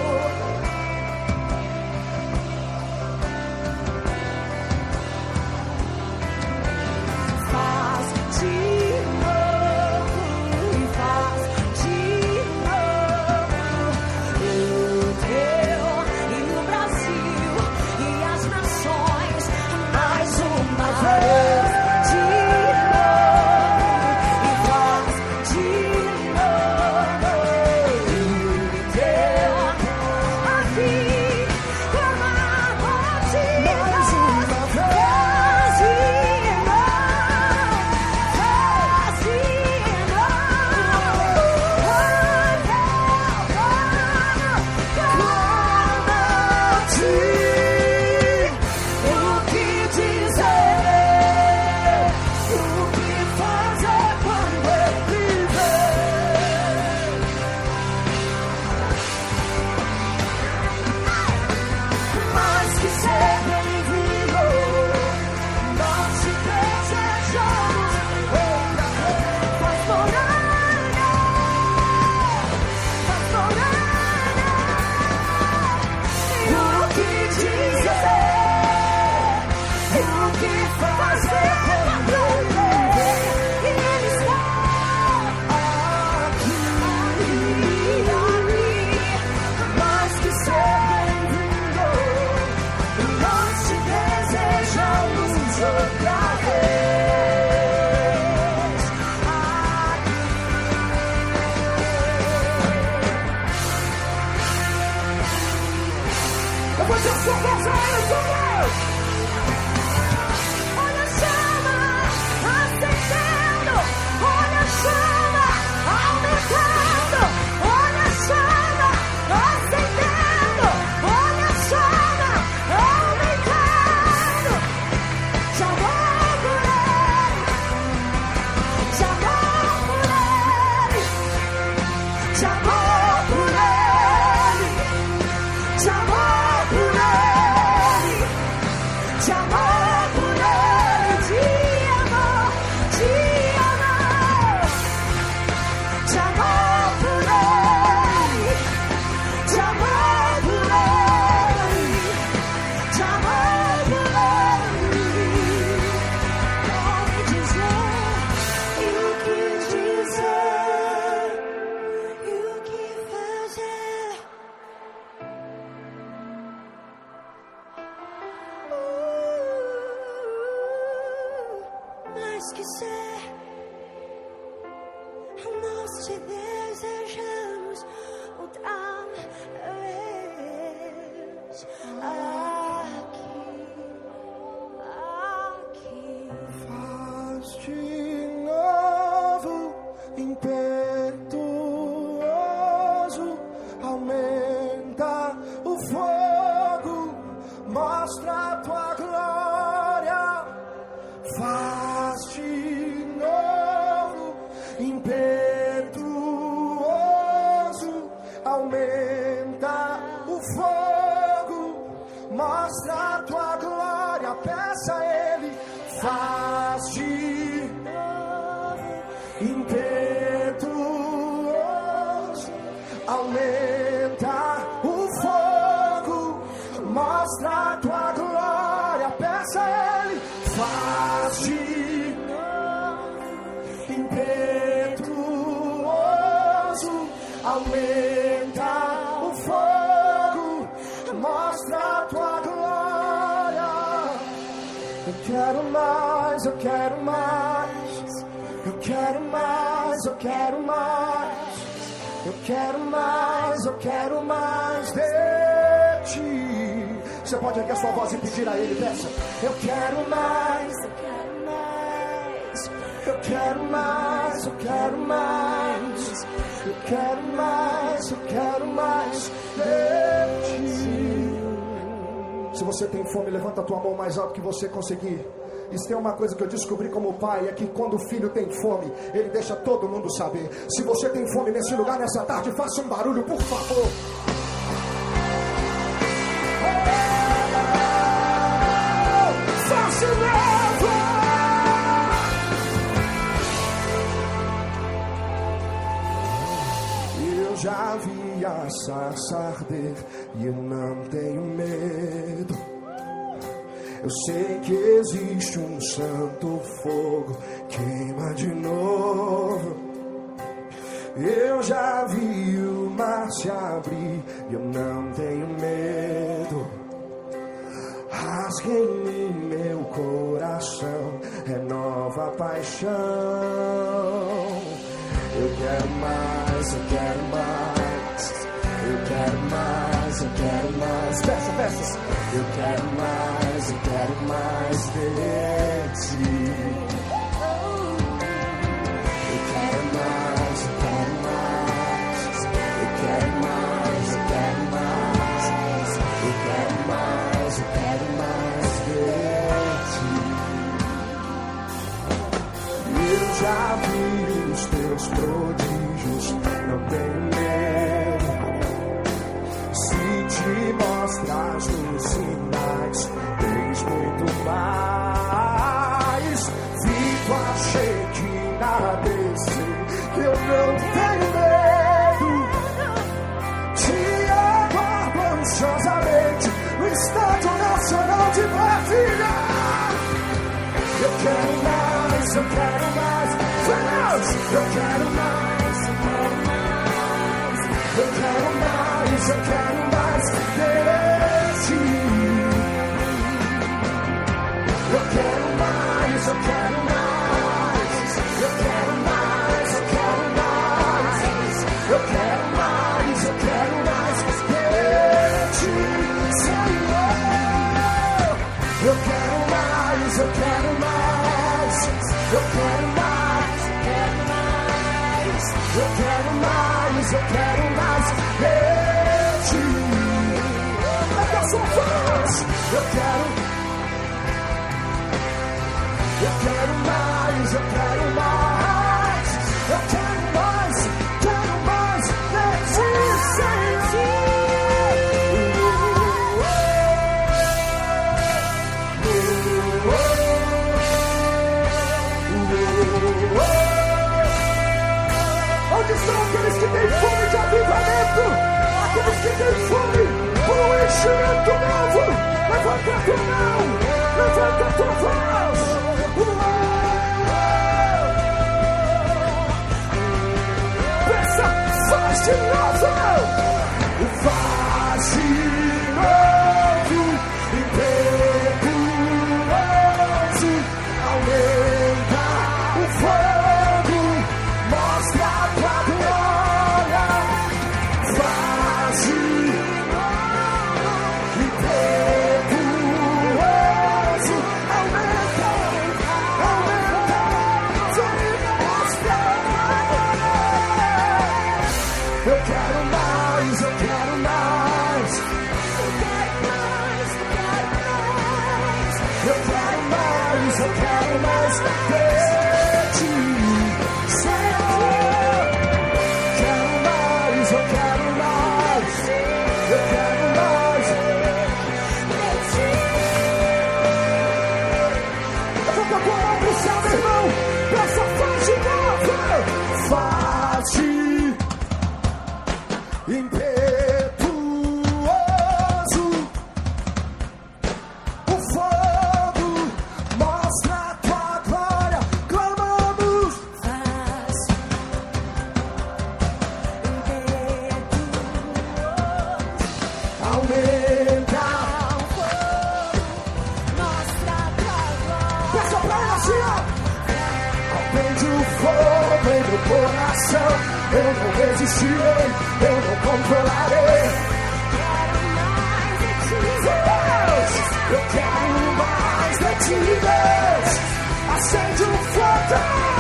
Faz de novo e faz de novo. O teu Você pode erguer sua voz e pedir a Ele, peça. Eu quero mais, eu quero mais, eu quero mais, eu quero mais, eu quero mais, eu quero mais de Ti. Se você tem fome, levanta a tua mão mais alto que você conseguir. Isso tem uma coisa que eu descobri como pai, é que quando o filho tem fome, ele deixa todo mundo saber. Se você tem fome nesse lugar, nessa tarde, faça um barulho, por favor. Eu já vi a sarça arder e eu não tenho medo. Eu sei que existe um santo fogo, queima de novo. Eu já vi o mar se abrir e eu não tenho medo. Rasgue em mim meu coração, renova a paixão. Eu quero mais, eu quero mais, eu quero mais, eu quero mais. Peça, peça. Eu quero mais, eu quero mais de Ti. Eu quero mais, eu quero mais, eu quero mais, eu quero mais, eu quero mais, eu quero mais de Ti. Eu já vi os Teus prodígios, não tenho medo. Se Te mostras nos sinais, tens muito mais. Vi Tua Shekinah descer, eu não tenho medo. Te aguardo ansiosamente no Estádio Nacional de Brasília. Eu quero mais, eu quero mais. Vamos! Eu quero mais, eu quero mais. Eu quero mais, eu quero mais de Ti. Eu quero mais, eu quero mais. Eu quero mais, eu quero mais. Eu quero mais, eu quero mais de Ti, Senhor. Eu quero mais, eu quero mais de ti. Até as suas voz. Eu quero, eu quero mais, eu quero mais. Eu quero mais, quero mais de ti, Senhor. Onde estão aqueles que têm fome de avivamento? Aqueles que têm fome por um enchimento novo? Levanta a tua mão, levanta a tua voz. Peça, faz de novo. Faz de novo, impetuoso, aumenta o fogo, mostra a tua glória. Faz de novo, impetuoso, aumenta, aumenta, mostra a tua glória. Eu quero mais, eu quero mais. Eu quero mais, eu quero mais. Eu quero mais, eu quero mais de ti, Senhor. Quero mais, eu quero mais. Eu quero mais de ti. Levanta a tua mão pro céu, meu irmão. Peça, faz de novo. Faz de impetuoso, o fogo mostra a tua glória. Clamamos, faz impetuoso, aumenta o fogo, mostra a tua glória. Peça pra ela assim, ó. Acende o fogo em meu coração. Eu não resistirei, eu não controlarei. Quero mais de ti, Deus. Eu quero mais de ti, Deus. Acende um fogo.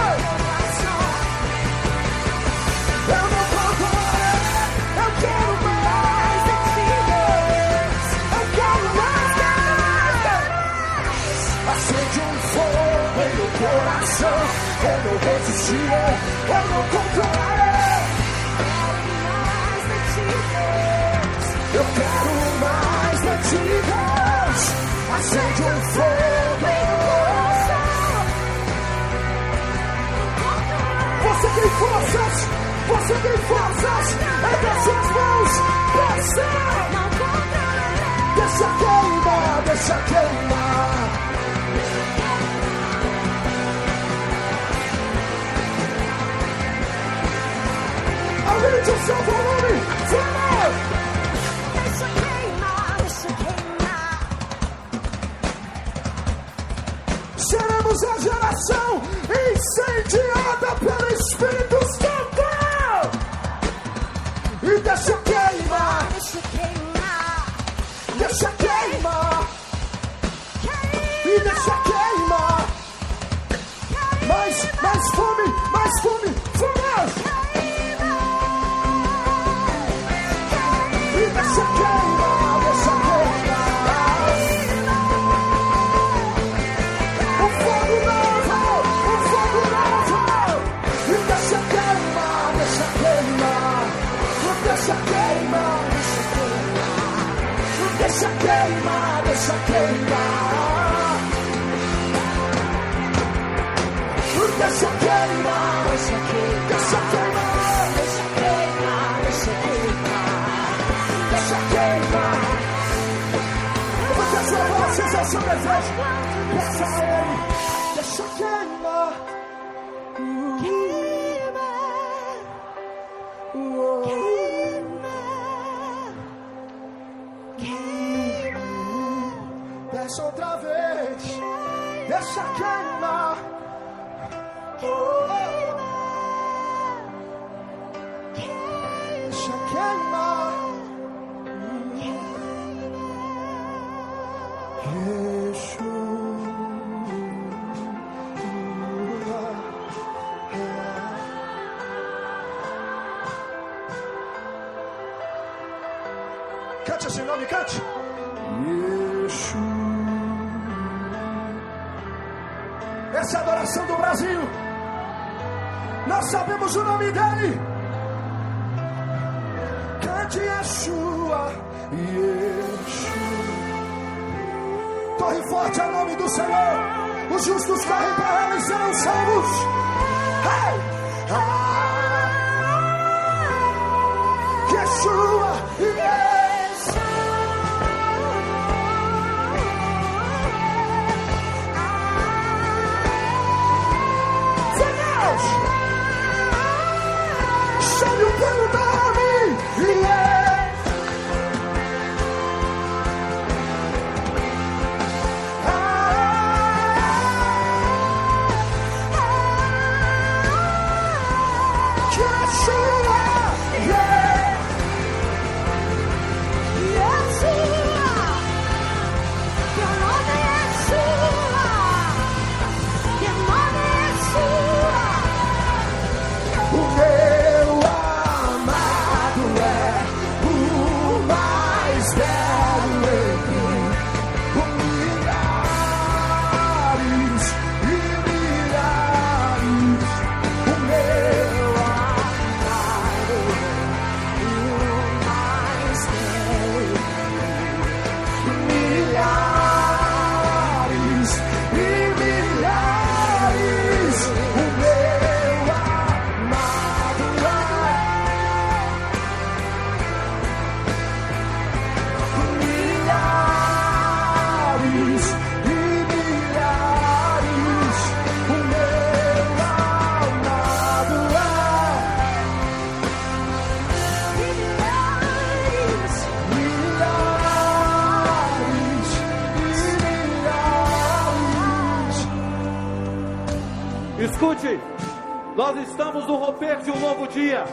Eu não controlarei. Eu quero mais de ti, Deus. Eu quero mais. Acende um fogo em meu coração. Eu não resistirei, eu não controlarei. Eu quero mais de ti, Deus. Acende um fogo em meu coração. Você tem forças, você tem forças. Ergue as suas mãos, peça. Deixa queimar, deixa queimar. Aumente o seu volume, vamos! Deixa queimar, deixa queimar. Seremos a geração incendiada pelo Espírito Santo. E deixa queimar, deixa queimar, deixa queimar. E deixa queimar. Mais, mais fome, mais fome, vamos! Deixa queimar, deixa queimar. O fogo novo, o fogo novo. E deixa queimar, deixa queimar. Deixa queimar, deixa queimar. Deixa queimar, deixa queimar. Deixa queimar, deixa queimar. Deixa queimar, deixa queimar, deixa queimar. Deixa queimar. Levanta a sua voz, esse é o seu desejo. Peça a Ele. Deixa queimar. Queima. Queima. Desce outra vez. Deixa queimar. Deixa queimar. Yeshua. Cante esse nome, cante. Yeshua. Essa é a adoração do Brasil. Nós sabemos o nome dele. Cante Yeshua. Yeshua. Torre forte é o nome do Senhor. Os justos correm para ela e serão salvos. Hey! Ah! Yeshua. Yeshua. Chame o pelo nome. Yeah. Escute, nós estamos no romper de um novo dia.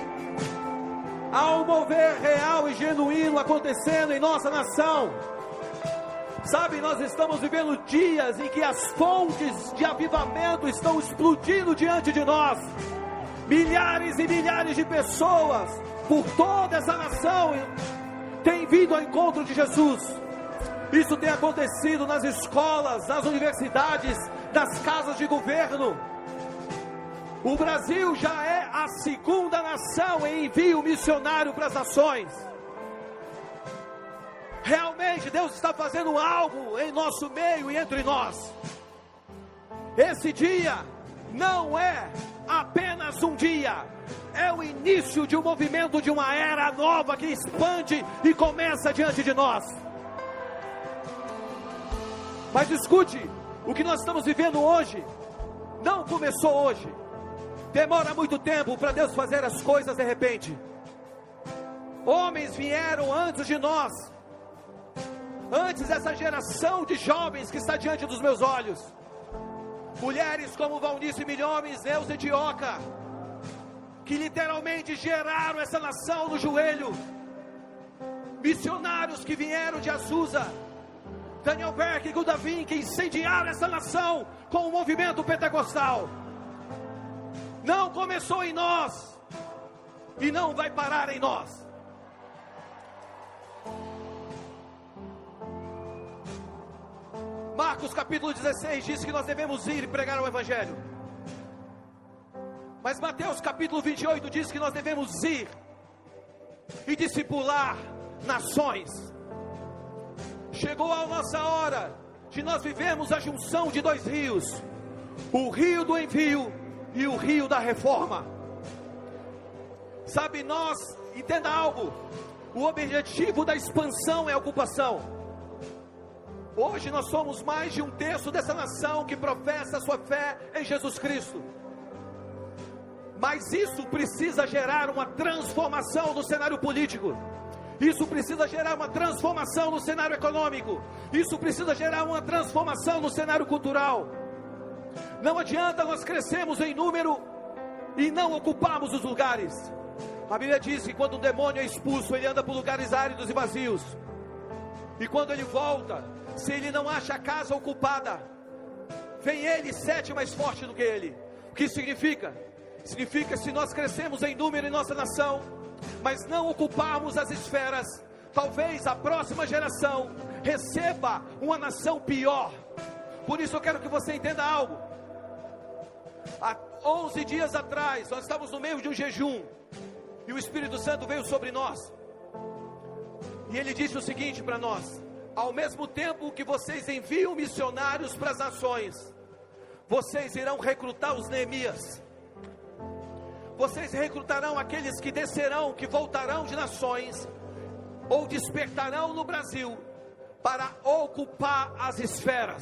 Há um mover real e genuíno acontecendo em nossa nação. Sabe, nós estamos vivendo dias em que as fontes de avivamento estão explodindo diante de nós. Milhares e milhares de pessoas por toda essa nação têm vindo ao encontro de Jesus. Isso tem acontecido nas escolas, nas universidades, nas casas de governo. O Brasil já é a segunda nação em envio missionário para as nações. Realmente Deus está fazendo algo em nosso meio e entre nós. Esse dia não é apenas um dia, é o início de um movimento, de uma era nova que expande e começa diante de nós. Mas escute, o que nós estamos vivendo hoje não começou hoje. Demora muito tempo para Deus fazer as coisas de repente. Homens vieram antes de nós, antes dessa geração de jovens que está diante dos meus olhos. Mulheres como Valnice Milhomes, Neuza Dioca, que literalmente geraram essa nação no joelho. Missionários que vieram de Azusa, Daniel Berck e Gudavin, que incendiaram essa nação com o movimento pentecostal. Não começou em nós e não vai parar em nós. Marcos capítulo dezesseis diz que nós devemos ir e pregar o evangelho. Mas Mateus capítulo vinte e oito diz que nós devemos ir e discipular nações. Chegou a nossa hora de nós vivermos a junção de dois rios: o rio do envio e o rio da reforma. Sabe, nós, entenda algo, o objetivo da expansão é a ocupação. Hoje nós somos mais de um terço dessa nação que professa sua fé em Jesus Cristo. Mas isso precisa gerar uma transformação no cenário político. Isso precisa gerar uma transformação no cenário econômico. Isso precisa gerar uma transformação no cenário cultural. Não adianta nós crescermos em número e não ocuparmos os lugares. A Bíblia diz que quando o demônio é expulso, ele anda por lugares áridos e vazios. E quando ele volta, se ele não acha a casa ocupada, vem ele sete mais forte do que ele. O que significa? Significa, se nós crescemos em número em nossa nação, mas não ocuparmos as esferas, talvez a próxima geração receba uma nação pior. Por isso eu quero que você entenda algo. Há onze dias atrás, nós estávamos no meio de um jejum, e o Espírito Santo veio sobre nós, e ele disse o seguinte para nós: ao mesmo tempo que vocês enviam missionários para as nações, vocês irão recrutar os Neemias. Vocês recrutarão aqueles que descerão, que voltarão de nações, ou despertarão no Brasil, para ocupar as esferas.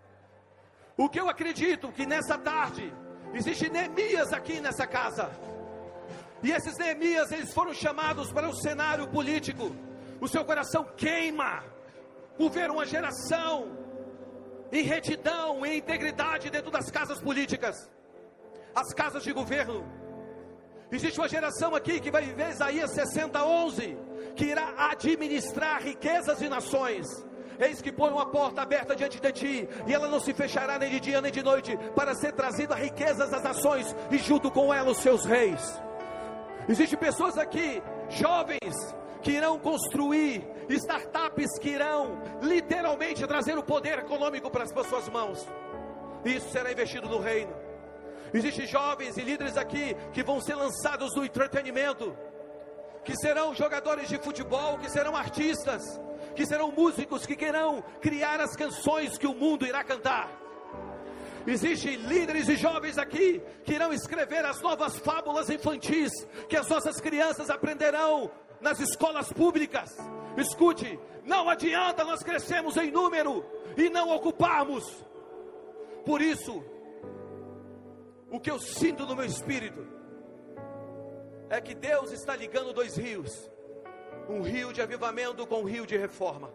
O que eu acredito que nessa tarde, existe Neemias aqui nessa casa, e esses Neemias, eles foram chamados para o cenário político. O seu coração queima por ver uma geração em retidão, em integridade dentro das casas políticas, as casas de governo. Existe uma geração aqui que vai viver Isaías sessenta, onze, que irá administrar riquezas e nações. Eis que põe uma porta aberta diante de ti, e ela não se fechará nem de dia nem de noite, para ser trazida riquezas das nações, e junto com ela os seus reis. Existem pessoas aqui, jovens, que irão construir startups que irão literalmente trazer o poder econômico para as suas mãos. Isso será investido no reino. Existem jovens e líderes aqui que vão ser lançados no entretenimento, que serão jogadores de futebol, que serão artistas, que serão músicos, que querão criar as canções que o mundo irá cantar. Existem líderes e jovens aqui que irão escrever as novas fábulas infantis que as nossas crianças aprenderão nas escolas públicas. Escute, não adianta nós crescermos em número e não ocuparmos. Por isso, o que eu sinto no meu espírito é que Deus está ligando dois rios, um rio de avivamento com um rio de reforma.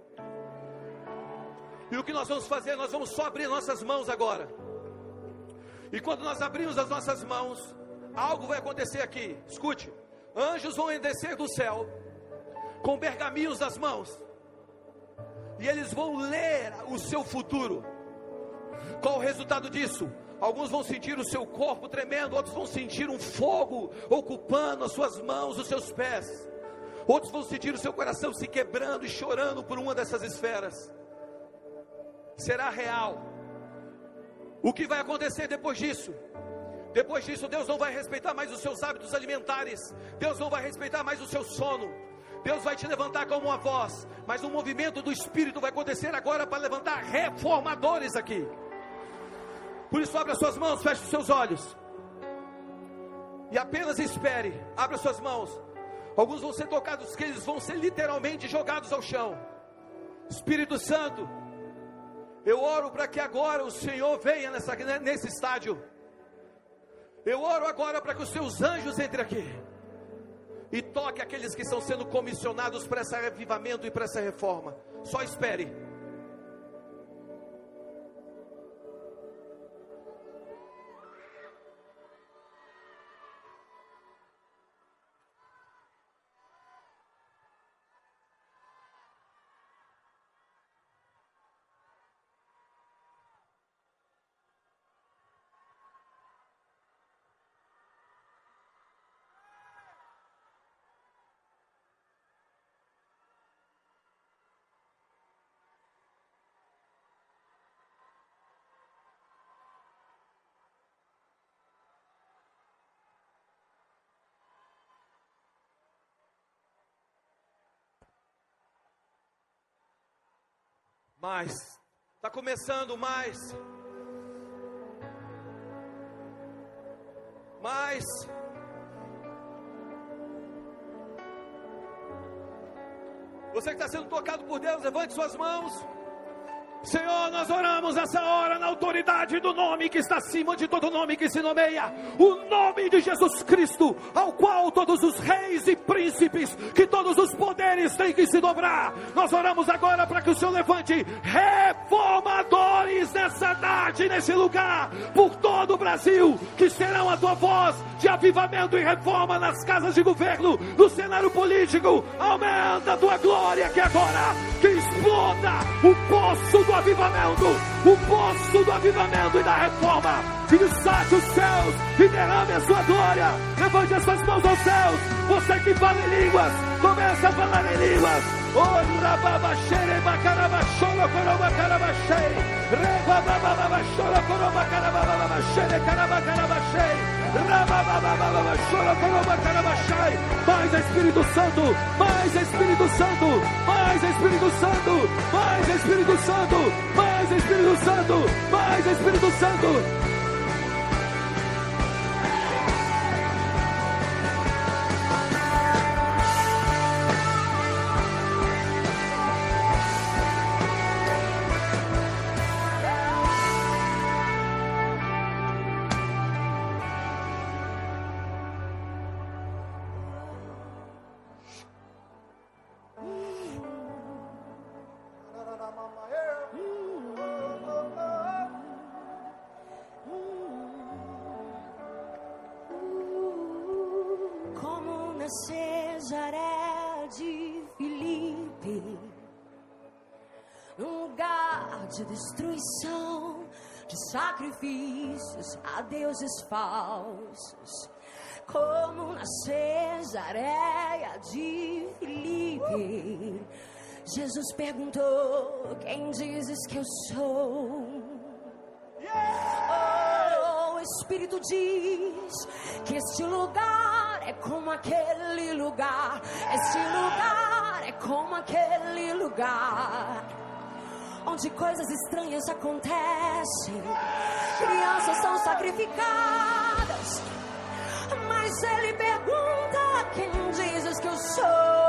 E o que nós vamos fazer? Nós vamos só abrir nossas mãos agora. E quando nós abrirmos as nossas mãos, algo vai acontecer aqui. Escute, anjos vão descer do céu com pergaminhos nas mãos, e eles vão ler o seu futuro. Qual o resultado disso? Alguns vão sentir o seu corpo tremendo, outros vão sentir um fogo ocupando as suas mãos, os seus pés. Outros vão sentir o seu coração se quebrando e chorando por uma dessas esferas. Será real. O que vai acontecer depois disso? Depois disso, Deus não vai respeitar mais os seus hábitos alimentares. Deus não vai respeitar mais o seu sono. Deus vai te levantar como uma voz. Mas um movimento do Espírito vai acontecer agora para levantar reformadores aqui. Por isso, abra suas mãos, feche os seus olhos e apenas espere. Abra suas mãos. Alguns vão ser tocados, que eles vão ser literalmente jogados ao chão. Espírito Santo, eu oro para que agora o Senhor venha nessa, nesse estádio. Eu oro agora para que os seus anjos entrem aqui e toque aqueles que estão sendo comissionados para esse avivamento e para essa reforma. Só espere. Mais, está começando mais, mais, você que está sendo tocado por Deus, levante suas mãos. Senhor, nós oramos essa hora na autoridade do nome que está acima de todo nome que se nomeia, o nome de Jesus Cristo, ao qual todos os reis e príncipes, que todos os poderes têm que se dobrar. Nós oramos agora para que o Senhor levante reformadores nessa tarde, nesse lugar, por todo o Brasil, que serão a tua voz de avivamento e reforma nas casas de governo, no cenário político. Aumenta a tua glória que agora, que exploda o poço do avivamento, o poço do avivamento e da reforma, e desate os céus e derrame a sua glória. Levante as suas mãos aos céus. Você que fala em línguas, comece a falar em línguas. Oh, rababachere, macarabacholo, corobacarabachei, rebabababacholo, corobacarababachei, carabacarabachei, rababababacholo, corobacarabachei. Mais Espírito Santo, mais Espírito Santo, mais Espírito Santo, mais Espírito Santo, mais Espírito Santo, mais Espírito Santo. Cesaré de Filipe, num lugar de destruição, de sacrifícios a deuses falsos, como na Cesareia de Filipe, Jesus perguntou: quem dizes que eu sou? Oh, o Espírito diz que este lugar é como aquele lugar, este lugar é como aquele lugar, onde coisas estranhas acontecem, crianças são sacrificadas, mas ele pergunta: quem dizes que eu sou?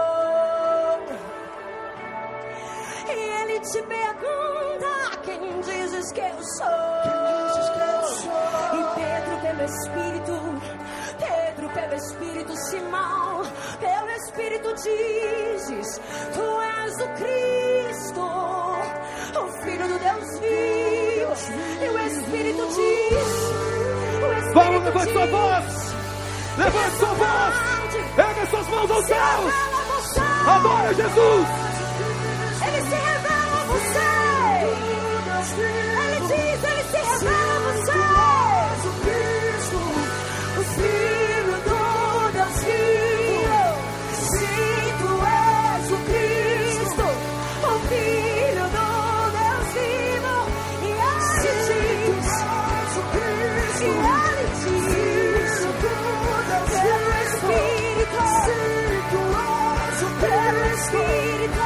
E ele te pergunta: quem dizes que eu sou? E Pedro, pelo Espírito, Pedro, pelo Espírito, Simão, pelo Espírito dizes: tu és o Cristo, o Filho do Deus vivo. E o Espírito diz, o Espírito Vamos, levante diz, sua voz, levante sua voz, pega suas mãos aos céus, adora Jesus. Ele se revela a você. Ele diz, ele se revela a você. O Filho do Deus vivo. Sim, tu és o Cristo, o Filho do Deus vivo. E ele diz, e ele diz, pelo Espírito, pelo Espírito.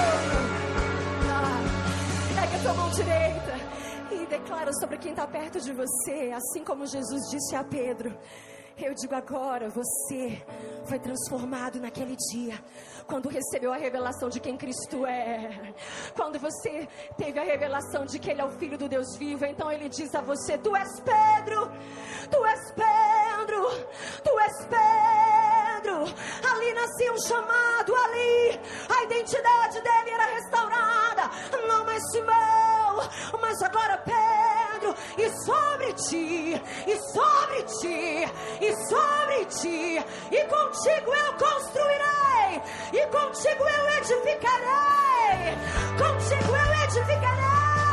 Pega a tua mão direita e declara sobre quem está perto de você, assim como Jesus disse a Pedro. Eu digo agora, você foi transformado naquele dia, quando recebeu a revelação de quem Cristo é, quando você teve a revelação de que Ele é o Filho do Deus vivo. Então Ele diz a você: tu és Pedro, tu és Pedro, tu és Pedro. Ali nascia um chamado, ali a identidade dele era restaurada. Não mais Simão, mas agora Pedro. E sobre ti, e sobre ti, e sobre ti, e contigo eu construirei, e contigo eu edificarei, contigo eu edificarei.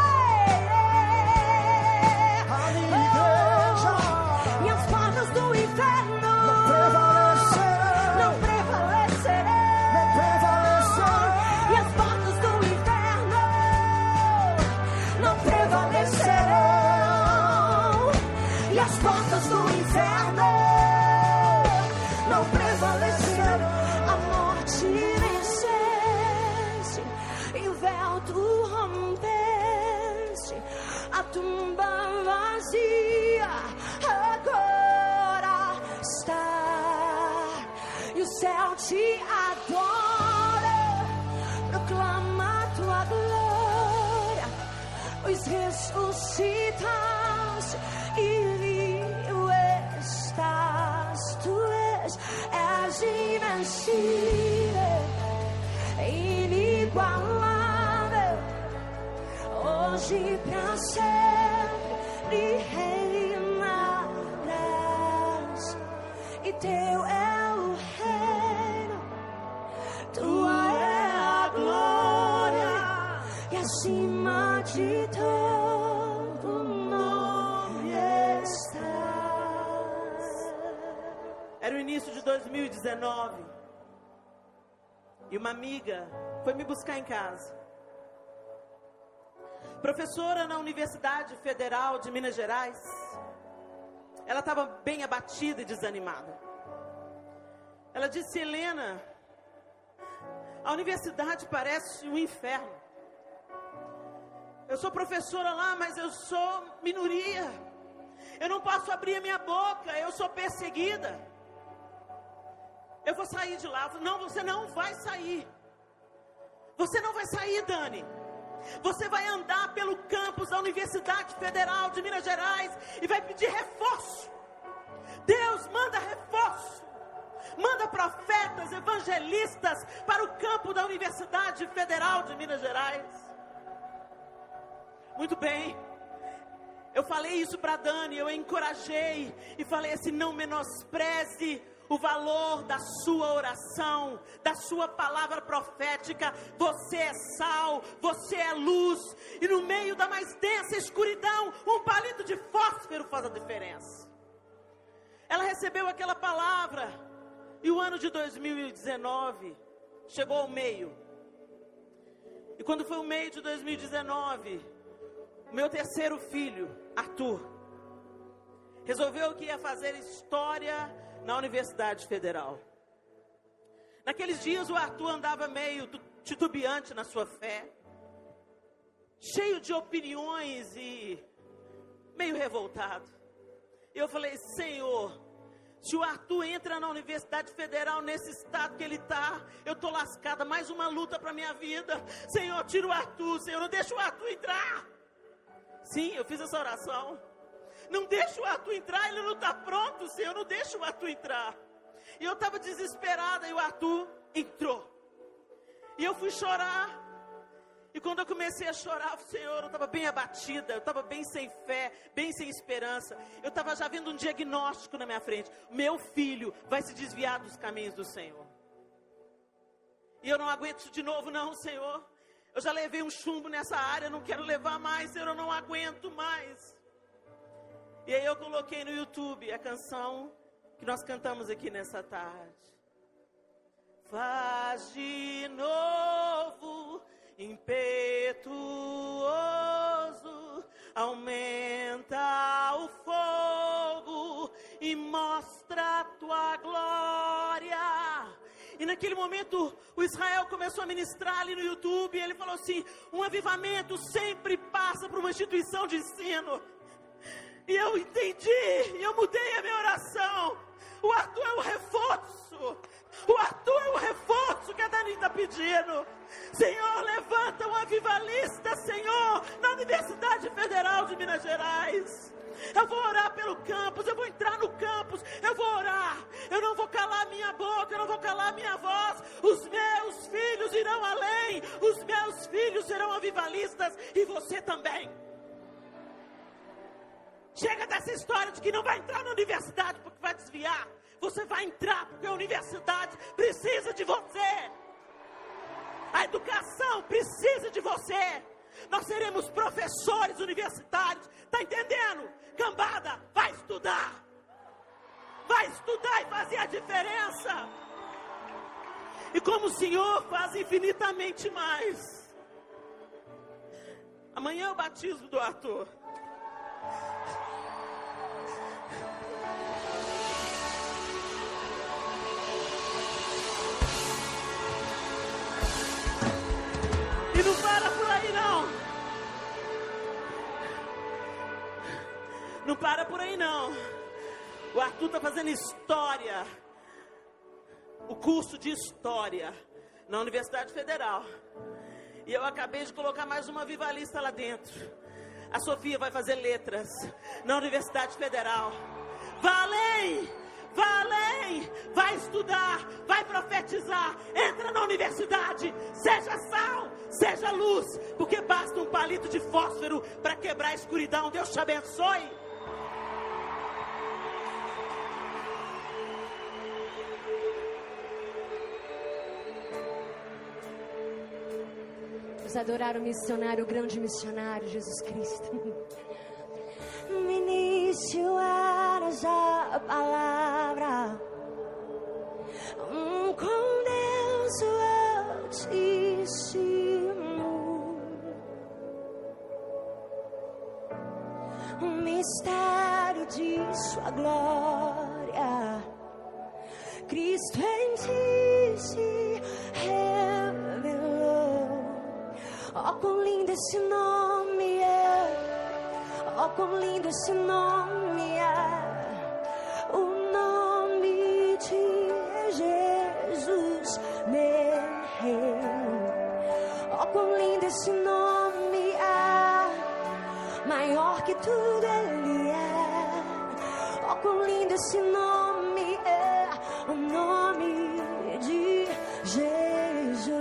Oh, e as portas do inferno não prevalecerão, não prevalecerão, não prevalecerão. E as portas do inferno não prevalecerão. E as portas do inferno não prevaleceram. A morte venceste e o véu tu rompeste. A tumba vazia agora está, e o céu te adora, proclama a tua glória, pois ressuscitaste e vivo estás. Tu és, és invencível, inigualável, hoje pra sempre reinarás, e teu é o reino, tua é a glória, e acima de todo nome estás. Era o início de dois mil e dezenove. E uma amiga foi me buscar em casa. Professora na Universidade Federal de Minas Gerais. Ela estava bem abatida e desanimada. Ela disse: Helena, a universidade parece um inferno. Eu sou professora lá, mas eu sou minoria. Eu não posso abrir a minha boca, eu sou perseguida. Eu vou sair de lá. Eu falei: não, você não vai sair. Você não vai sair, Dani. Você vai andar pelo campus da Universidade Federal de Minas Gerais e vai pedir reforço. Deus manda reforço. Manda profetas, evangelistas para o campo da Universidade Federal de Minas Gerais. Muito bem. Eu falei isso para Dani, eu a encorajei e falei assim: não menospreze o valor da sua oração, da sua palavra profética. Você é sal, você é luz, e no meio da mais densa escuridão, um palito de fósforo faz a diferença. Ela recebeu aquela palavra, e o ano de dois mil e dezenove chegou ao meio. E quando foi o meio de dois mil e dezenove, o meu terceiro filho, Arthur, resolveu que ia fazer história na Universidade Federal. Naqueles dias o Arthur andava meio titubeante na sua fé, cheio de opiniões e meio revoltado. E eu falei: Senhor, se o Arthur entra na Universidade Federal nesse estado que ele está, eu estou lascada, mais uma luta para a minha vida. Senhor, tira o Arthur, Senhor, não deixa o Arthur entrar. Sim, eu fiz essa oração. Não deixa o Arthur entrar, ele não está pronto, Senhor, não deixa o Arthur entrar. E eu estava desesperada e o Arthur entrou. E eu fui chorar. E quando eu comecei a chorar, Senhor, eu estava bem abatida, eu estava bem sem fé, bem sem esperança. Eu estava já vendo um diagnóstico na minha frente: meu filho vai se desviar dos caminhos do Senhor. E eu não aguento isso de novo não, Senhor. Eu já levei um chumbo nessa área, eu não quero levar mais, Senhor, eu não aguento mais. E aí eu coloquei no YouTube a canção que nós cantamos aqui nessa tarde. Faz de novo, impetuoso, aumenta o fogo e mostra a tua glória. E naquele momento o Israel começou a ministrar ali no YouTube, e ele falou assim: um avivamento sempre passa por uma instituição de ensino. E eu entendi, e eu mudei a minha oração. O Arthur é o reforço. O Arthur é o reforço que a Dani está pedindo. Senhor, levanta um avivalista, Senhor, na Universidade Federal de Minas Gerais. Eu vou orar pelo campus, eu vou entrar no campus, eu vou orar. Eu não vou calar minha boca, eu não vou calar minha voz. Os meus filhos irão além. Os meus filhos serão avivalistas, e você também. Chega dessa história de que não vai entrar na universidade porque vai desviar. Você vai entrar porque a universidade precisa de você. A educação precisa de você. Nós seremos professores universitários. Está entendendo? Cambada, vai estudar. Vai estudar e fazer a diferença. E como o Senhor faz infinitamente mais. Amanhã é o batismo do Arthur. E não para por aí não. Não para por aí não. O Arthur está fazendo história. O curso de história na Universidade Federal. E eu acabei de colocar mais uma avivalista lá dentro. A Sofia vai fazer letras na Universidade Federal. Vá além! Vá além, vai estudar, vai profetizar, entra na universidade, seja sal, seja luz, porque basta um palito de fósforo para quebrar a escuridão. Deus te abençoe. juntos adorar o missionário, o grande missionário, Jesus Cristo. No início era já a palavra, um com Deus o Altíssimo, um mistério de sua glória, Cristo em ti se revelou. Oh, quão lindo esse nome é! Oh, quão lindo esse nome é! O nome de Jesus, meu Rei. Oh, quão lindo esse nome é! Maior que tudo Ele é. Oh, quão lindo esse nome é! O nome de Jesus.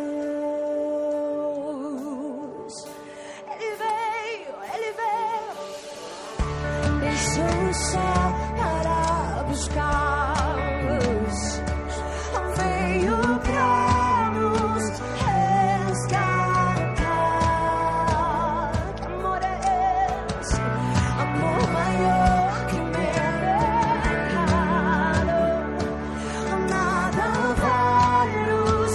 Ele veio, Ele veio, deixou o céu para buscar-nos, veio para nos resgatar. Que amor é esse? Amor maior que mercado. Nada vai nos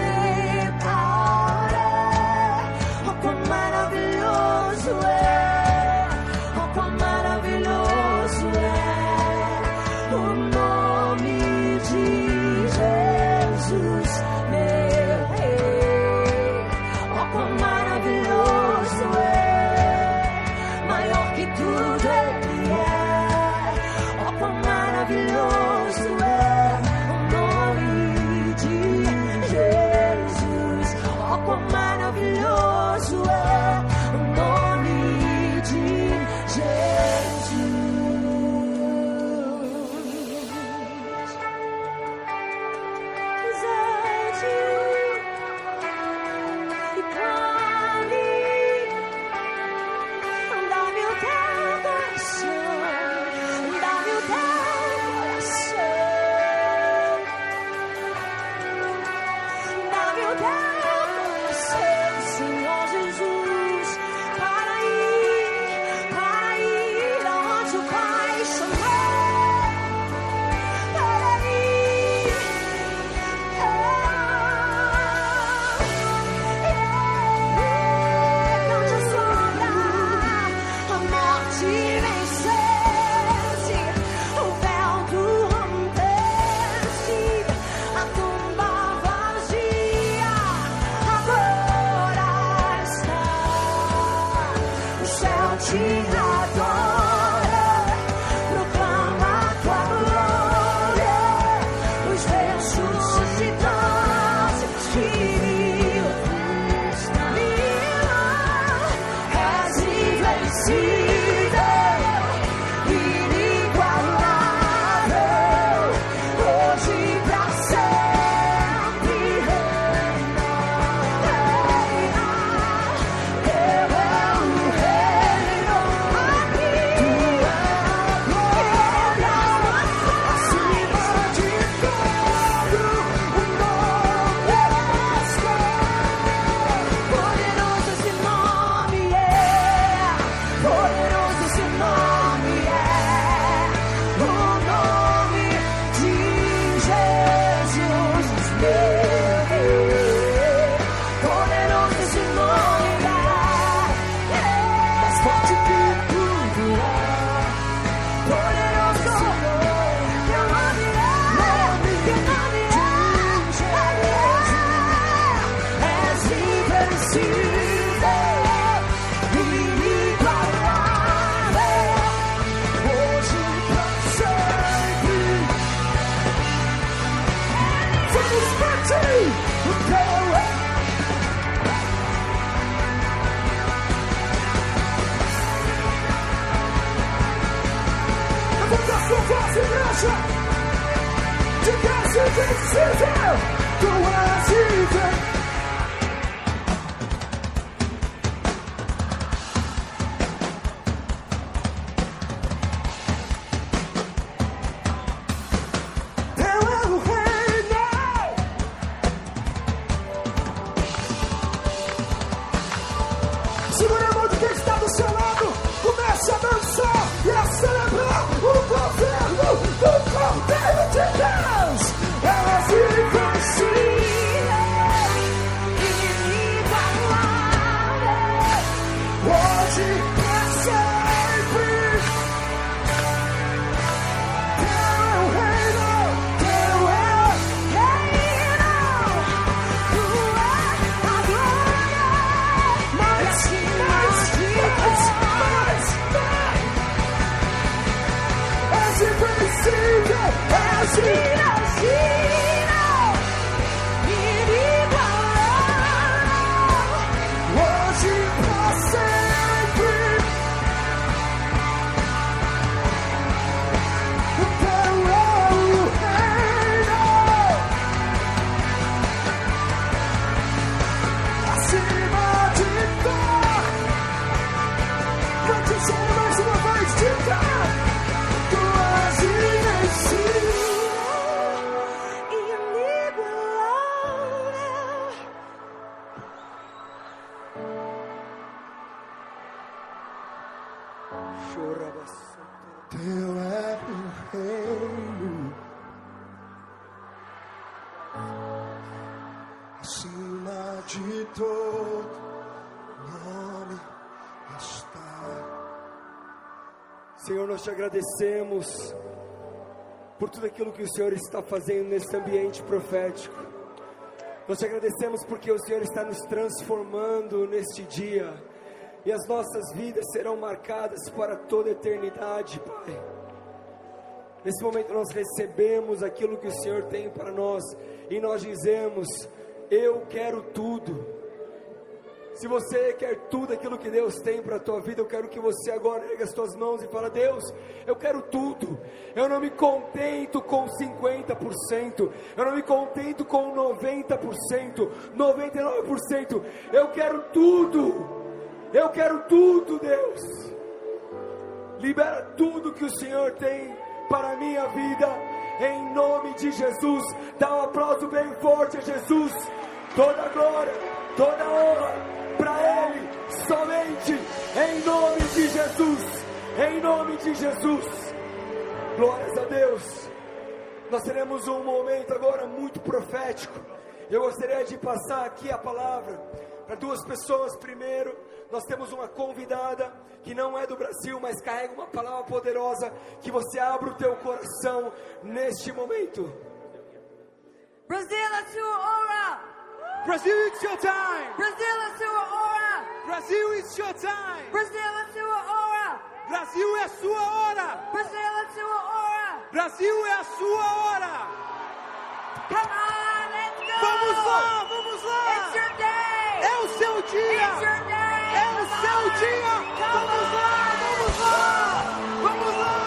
separar. Oh, quão maravilhoso é! Oh, quão maravilhoso é o nome de Jesus, meu Rei. Oh, quão maravilhoso é! Maior que tudo Ele é. Oh, quão maravilhoso é o nome de Jesus. Oh, quão maravilhoso é o nome de Jesus. Exalte e clame, dá-me o teu coração, dá-me o teu coração, dá-me o teu coração, Senhor Jesus, para ir, para ir aonde o Pai chamou, para ir, onde a sombra, a morte vencesse, o véu rompesse, a tumba vazia agora está. O céu te adora, proclama a tua glória, os ressuscitados te és invencível, inigualável, hoje pra sempre reina, reina. Teu é o reino, aqui tu é a glória, acima de todo o nome está. Poderoso esse nome é, poderoso esse nome é, o nome de Jesus, meu Deus. Poderoso esse nome é, mais forte que tudo é. Poderoso esse nome, teu nome é, teu nome é, és invencível, inigualável, hoje pra sempre. Vamos partir o teu é. Levanta a sua voz, igreja, de que és invencível, tu és invencível. Teu é o reino, Teu é o reino, acima de todo nome está. Senhor, nós te agradecemos por tudo aquilo que o Senhor está fazendo nesse ambiente profético. Nós te agradecemos porque o Senhor está nos transformando neste dia, e as nossas vidas serão marcadas para toda a eternidade, Pai. Nesse momento nós recebemos aquilo que o Senhor tem para nós, e nós dizemos: eu quero tudo. Se você quer tudo aquilo que Deus tem para a tua vida, eu quero que você agora erga as tuas mãos e fala: Deus, eu quero tudo. Eu não me contento com cinquenta por cento, eu não me contento com noventa por cento, noventa e nove por cento, eu quero tudo. Eu quero tudo, Deus. Libera tudo que o Senhor tem para a minha vida, em nome de Jesus. Dá um aplauso bem forte a Jesus. Toda a glória, toda a honra para Ele, somente em nome de Jesus, em nome de Jesus. Glórias a Deus. Nós teremos um momento agora muito profético. Eu gostaria de passar aqui a palavra para duas pessoas. Primeiro, nós temos uma convidada que não é do Brasil, mas carrega uma palavra poderosa. Que você abra o teu coração neste momento. Brasil, a sua hora. Brasil, it's your time. Brasil, a sua hora. Brasil, it's your time. Brasil, a sua hora. Brasil é a sua hora. Brasil, a sua hora. Brasil é a sua hora. Come on, let's go. Vamos lá, vamos lá. It's your day. É o seu dia. It's your day. É o seu dia. Vamos lá, vamos lá. Vamos lá.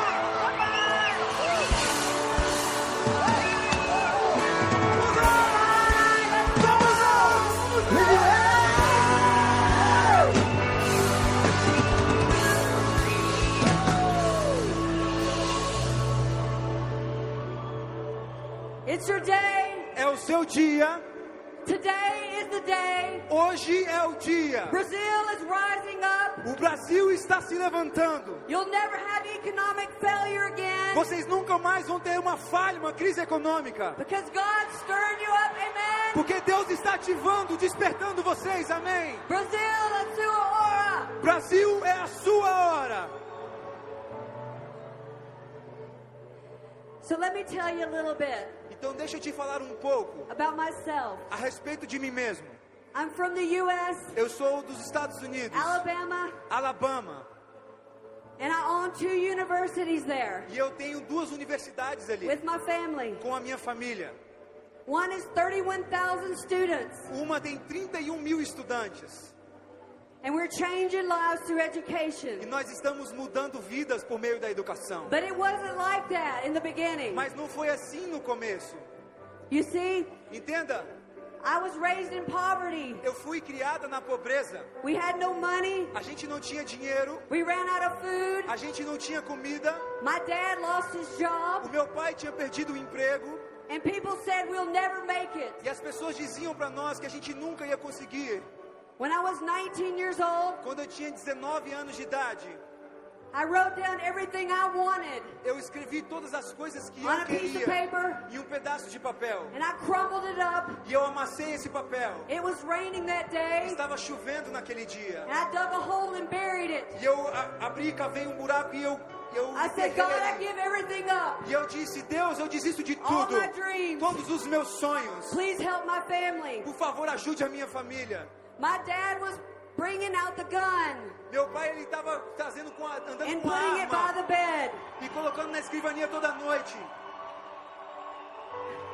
It's your day. É o seu dia. Today is the day. Hoje é o dia. Brazil is rising up. O Brasil está se levantando. You'll never have economic failure again. Vocês nunca mais vão ter uma falha, uma crise econômica. Because God's stirring you up, amen. Porque Deus está ativando, despertando vocês, amém. Brasil, a sua hora. Brasil é a sua hora. So let me tell you a little bit. Então deixa eu te falar um pouco about myself. a respeito de mim mesmo. I'm from the U S. Eu sou dos Estados Unidos. Alabama. Alabama. And I own two universities there. E eu tenho duas universidades ali. With my family. Com a minha família. One is thirty-one thousand students. Uma tem trinta e um mil estudantes. And we're changing lives through education. E nós estamos mudando vidas por meio da educação. But it wasn't like that in the beginning. Mas não foi assim no começo. You see? Entenda? I was raised in poverty. Eu fui criada na pobreza. We had no money. A gente não tinha dinheiro. We ran out of food. A gente não tinha comida. My dad lost his job. O meu pai tinha perdido o emprego. And people said we'll never make it. E as pessoas diziam para nós que a gente nunca ia conseguir. When I was nineteen years old, quando eu tinha dezenove anos de idade, I wrote down everything I wanted. Eu escrevi todas as coisas que on eu a piece queria of paper, em um pedaço de papel. And I crumpled it up. E eu amassei esse papel. It was raining that day. Estava chovendo naquele dia. And I dug a hole and buried it. E eu a, abri, cavei um buraco e eu eu I said, God, I give everything up. E eu disse, Deus, eu desisto de All tudo. my dreams. Todos os meus sonhos. Please help my family. Por favor, ajude a minha família. My dad was bringing out the gun. Meu pai, ele estava trazendo com a, andando and com a putting arma it by the bed. e colocando na escrivaninha toda noite.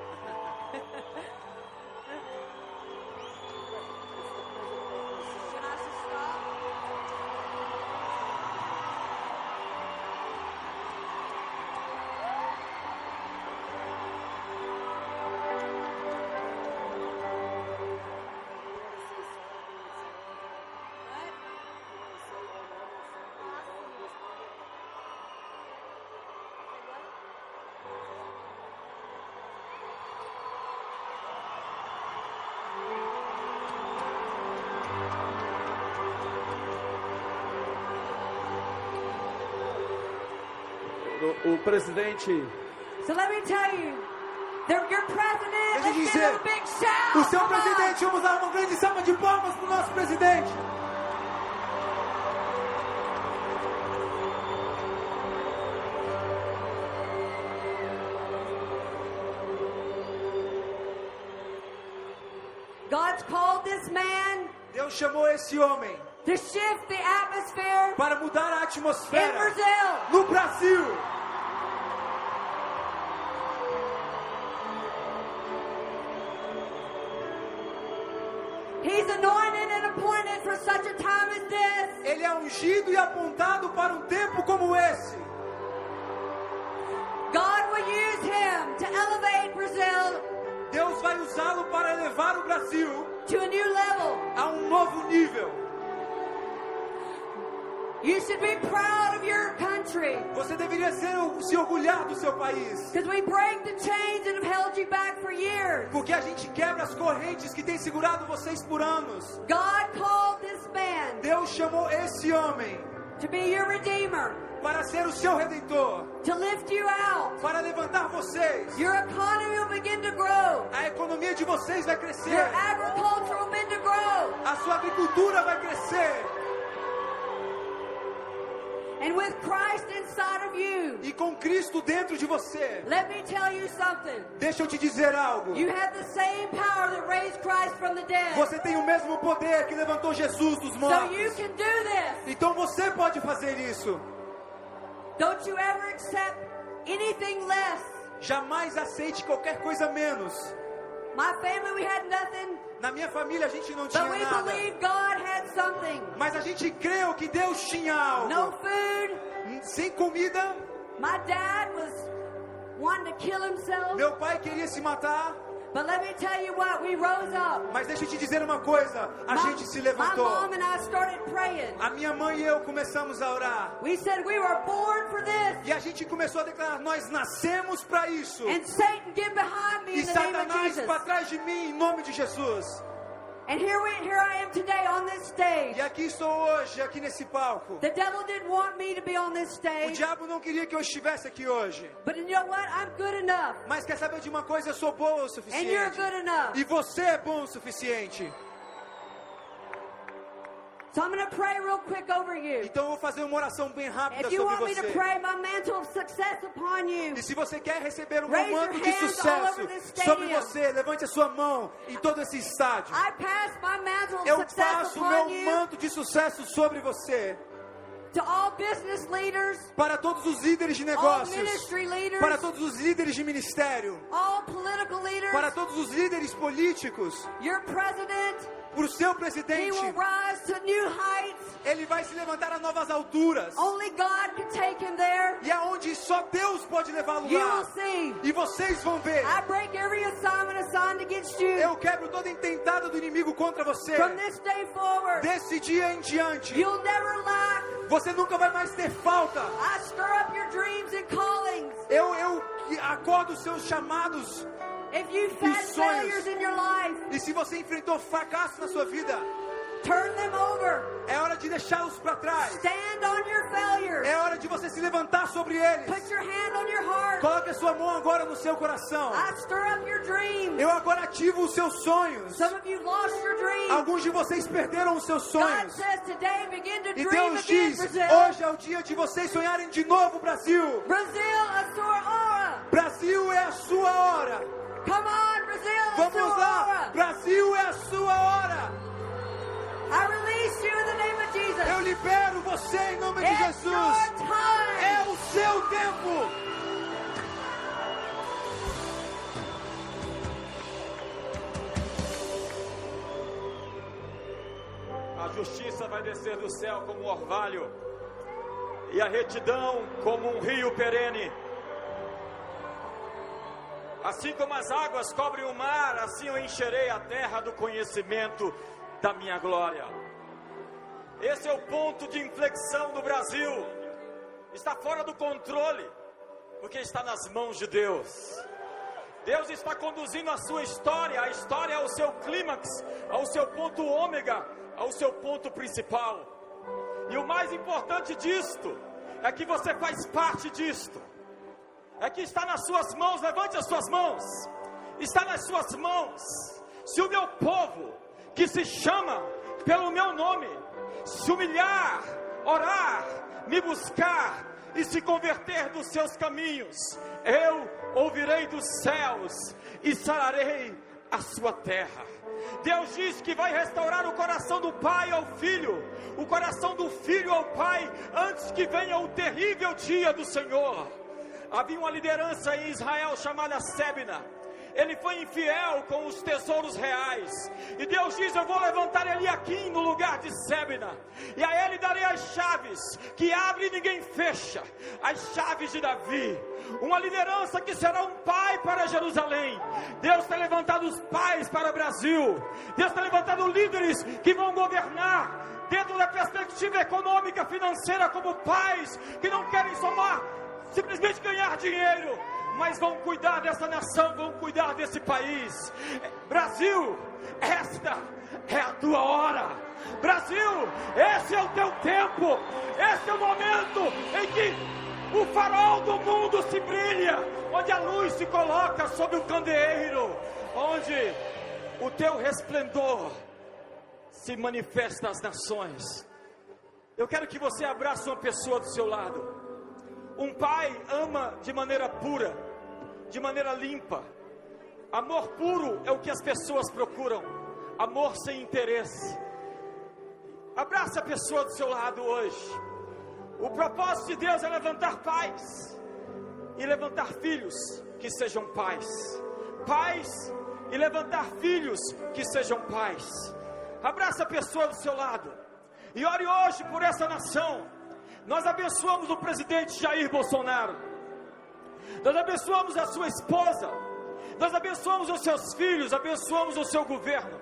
O, o presidente. So let me tell you, the, your president, Deixa eu let's give him dizer, a big shout. o seu Come on. presidente, vamos dar uma grande salva de palmas para o nosso presidente. God's called this man Deus chamou esse homem to shift the atmosphere para mudar a in atmosfera Brazil. no Brasil. He's anointed and appointed for such a time as this. Ele é ungido e apontado para um tempo como esse. God will use him to elevate Brazil Deus vai usá-lo para elevar o Brasil to a new level. a um novo nível. You should be proud of your country, Você deveria ser, se orgulhar do seu país. because we break the chains that have held you back for years. Porque a gente quebra as correntes que têm segurado vocês por anos. God called this man Deus chamou esse homem to be your redeemer, para ser o seu redentor, to lift you out. para levantar vocês. Your economy will begin to grow. A economia de vocês vai Your crescer. agriculture will begin to grow. A sua agricultura vai crescer. And with Christ inside of you, E com Cristo dentro de você. let me tell you something. Deixa eu te dizer algo. You have the same power that raised Christ from the dead. Você tem o mesmo poder que levantou Jesus dos So mortos. you can do this. Então você pode fazer isso. Don't you ever accept anything less. Jamais aceite qualquer coisa menos. My family, we had nothing, Na minha família a gente não but tinha we nada. believe God had something. Mas a gente creu que Deus tinha algo. No food. Sem comida. My dad was wanting to kill himself. Meu pai queria se matar. But let me tell you what, we rose up. Mas deixa eu te dizer uma coisa. A My, gente se my levantou. mom and I started praying. A minha mãe e eu começamos a orar. We said we were born for this. E a gente começou a declarar, nós nascemos para isso. And Satan, get behind me E in the name of Satanás Jesus. para trás de mim, em nome de Jesus. And here we, here I am today on this stage. E aqui estou hoje, aqui nesse palco. The devil didn't want me to be on this O stage. diabo não queria que eu estivesse aqui hoje. But you know what? I'm good enough. Mas quer saber de uma coisa? Eu sou boa o And you're suficiente. good enough. E você é bom o suficiente. So I'm going to pray real quick over you. Então eu vou fazer uma oração bem rápida If you sobre want me to você. pray my mantle of success upon you, E se você quer receber um Raise manto your de hands all sucesso over this sobre stadium. você, levante a sua mão em todo esse estádio. I pass my mantle of Eu success passo o upon meu you manto de sucesso sobre você. to all business leaders, Para todos os líderes de all negócios. ministry leaders, Para todos os líderes de ministério. all political leaders, Para todos os líderes políticos. your president. Para o seu He presidente. will rise to new heights. Ele vai se levantar a novas alturas. Only God can take him there. E aonde só Deus pode levá-lo You will lá. see. E vocês vão ver. I break every assignment assigned against you. Eu quebro toda intentada do inimigo contra você. From this day forward, Desse dia em diante. you'll never lack. Você nunca vai mais ter falta. I stir up your dreams and callings. Eu, eu acordo os seus chamados. If you've had sonhos. failures in your life, E se você enfrentou fracasso na sua vida, turn them over. é hora de deixá-los para trás. Stand on your failures. É hora de você se levantar sobre eles. Put your hand on your heart. Coloque a sua mão agora no seu coração. I stir up your dreams. Eu agora ativo os seus sonhos. Some of you lost your dreams. Alguns de vocês perderam os seus God sonhos. says today, begin to E dream Deus again, diz, Brazil. hoje é o dia de vocês sonharem de novo, Brasil. Brazil, a sua hora. Brasil é a sua hora. Come on, Brazil, a Vamos sua lá. hora. Brasil é a sua hora. I release you in the name of Jesus. Eu libero você em nome de It's your Jesus. time. É o seu tempo. justiça vai descer do céu como um orvalho, e a retidão como um rio perene. Assim como as águas cobrem o mar, assim eu encherei a terra do conhecimento da minha glória. Esse é o ponto de inflexão do Brasil. Está fora do controle, porque está nas mãos de Deus. Deus está conduzindo a sua história, a história ao seu clímax, ao seu ponto ômega, ao seu ponto principal. E o mais importante disto, é que você faz parte disto. É que está nas suas mãos, levante as suas mãos. Está nas suas mãos. Se o meu povo, que se chama pelo meu nome, se humilhar, orar, me buscar e se converter dos seus caminhos, eu ouvirei dos céus e sararei a sua terra. Deus diz que vai restaurar o coração do pai ao filho, o coração do filho ao pai, antes que venha o terrível dia do Senhor. Havia uma liderança em Israel chamada Sebna. Ele foi infiel com os tesouros reais, e Deus diz: eu vou levantar ele aqui no lugar de Sebna, e a ele darei as chaves, que abre e ninguém fecha, as chaves de Davi. Uma liderança que será um pai para Jerusalém. Deus tem levantado os pais para o Brasil. Deus tem levantado líderes que vão governar dentro da perspectiva econômica, financeira, como pais que não querem somar, simplesmente ganhar dinheiro, mas vão cuidar dessa nação, vão cuidar desse país. Brasil, esta é a tua hora. Brasil, esse é o teu tempo. Esse é o momento em que o farol do mundo se brilha, onde a luz se coloca sobre o candeeiro, onde o teu resplendor se manifesta às nações. Eu quero que você abrace uma pessoa do seu lado. Um pai ama de maneira pura, de maneira limpa. Amor puro é o que as pessoas procuram. Amor sem interesse. Abraça a pessoa do seu lado hoje. O propósito de Deus é levantar pais e levantar filhos que sejam pais. Pais e levantar filhos que sejam pais. Abraça a pessoa do seu lado e ore hoje por essa nação. Nós abençoamos o presidente Jair Bolsonaro. Nós abençoamos a sua esposa. Nós abençoamos os seus filhos. Abençoamos o seu governo.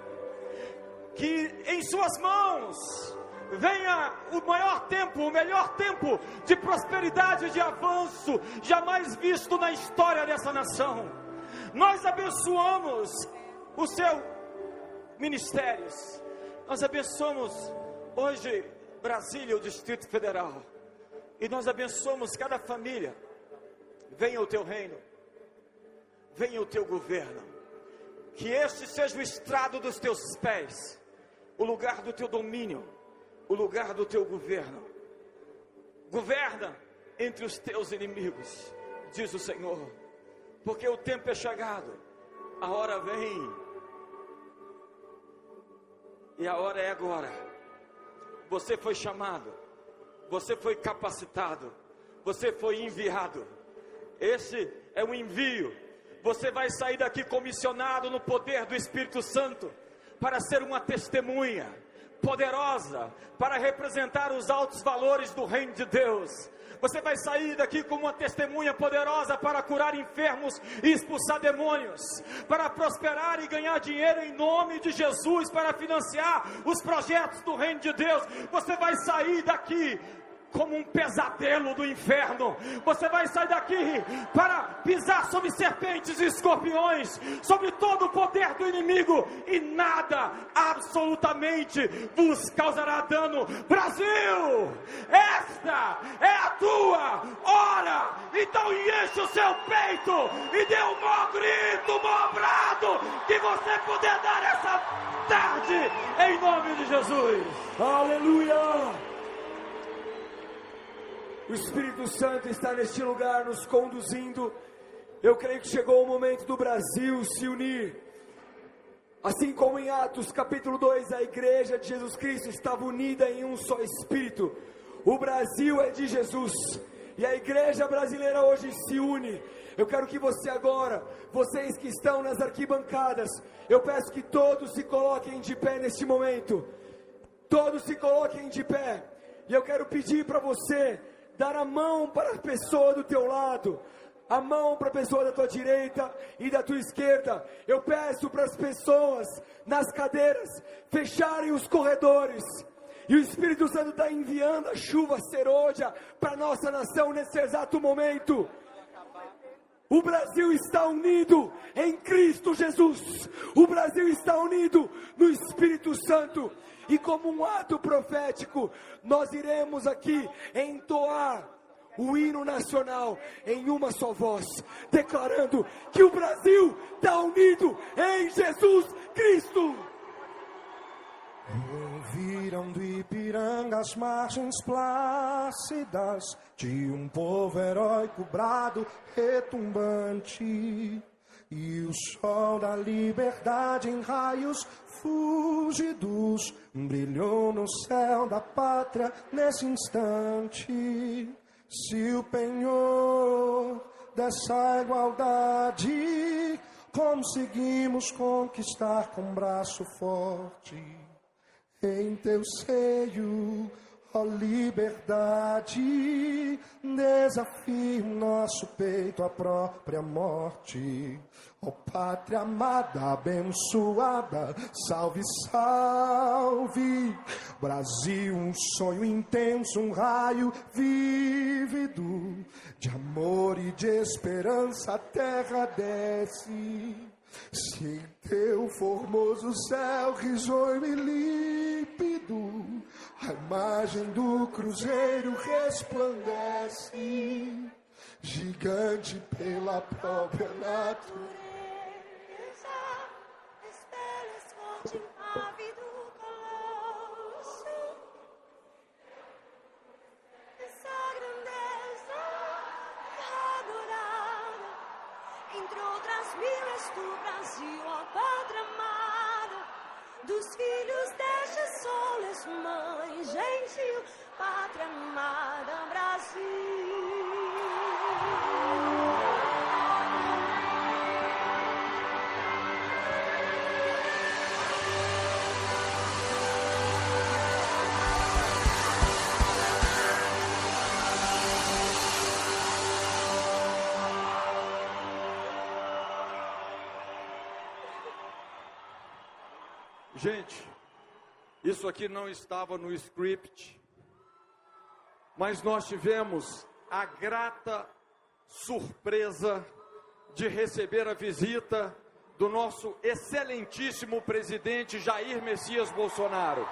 Que em suas mãos venha o maior tempo, o melhor tempo de prosperidade e de avanço jamais visto na história dessa nação. Nós abençoamos os seus ministérios. Nós abençoamos hoje Brasília, o Distrito Federal. E nós abençoamos cada família. Venha o teu reino, venha o teu governo. Que este seja o estrado dos teus pés, o lugar do teu domínio, o lugar do teu governo. Governa entre os teus inimigos, diz o Senhor, porque o tempo é chegado, a hora vem, e a hora é agora. Você foi chamado, você foi capacitado, você foi enviado. Esse é um envio. Você vai sair daqui comissionado no poder do Espírito Santo para ser uma testemunha poderosa, para representar os altos valores do reino de Deus. Você vai sair daqui como uma testemunha poderosa para curar enfermos e expulsar demônios, para prosperar e ganhar dinheiro em nome de Jesus, para financiar os projetos do reino de Deus. Você vai sair daqui como um pesadelo do inferno. Você vai sair daqui para pisar sobre serpentes e escorpiões, sobre todo o poder do inimigo, e nada absolutamente vos causará dano. Brasil, esta é a tua hora. Então enche o seu peito e dê um maior grito, um maior brado que você puder dar essa tarde, em nome de Jesus. Aleluia! O Espírito Santo está neste lugar nos conduzindo. Eu creio que chegou o momento do Brasil se unir. Assim como em Atos capítulo dois, a igreja de Jesus Cristo estava unida em um só Espírito. O Brasil é de Jesus, e a igreja brasileira hoje se une. Eu quero que você agora, vocês que estão nas arquibancadas, eu peço que todos se coloquem de pé neste momento. Todos se coloquem de pé. E eu quero pedir para você dar a mão para a pessoa do teu lado, a mão para a pessoa da tua direita e da tua esquerda. Eu peço para as pessoas nas cadeiras fecharem os corredores. E o Espírito Santo está enviando a chuva serôdia para a nossa nação nesse exato momento. O Brasil está unido em Cristo Jesus. O Brasil está unido no Espírito Santo. E como um ato profético, nós iremos aqui entoar o hino nacional em uma só voz, declarando que o Brasil está unido em Jesus Cristo. Ouviram do Ipiranga as margens plácidas de um povo heróico brado retumbante, e o sol da liberdade em raios fúlgidos brilhou no céu da pátria nesse instante. Se o penhor dessa igualdade conseguimos conquistar com braço forte, em teu seio, ó liberdade, desafia o nosso peito à própria morte. Ó pátria amada, abençoada, salve, salve. Brasil, um sonho intenso, um raio vívido, de amor e de esperança a terra desce. Se em teu formoso céu risonho e límpido a imagem do cruzeiro resplandece, gigante pela própria natureza, espelho esconde ave do colosso. Essa grandeza adorada, entre outras mil és tu, Brasil, ó pátria amada, dos filhos deste sol és mãe gentil, pátria amada, Brasil. Gente, isso aqui não estava no script, mas nós tivemos a grata surpresa de receber a visita do nosso excelentíssimo presidente Jair Messias Bolsonaro.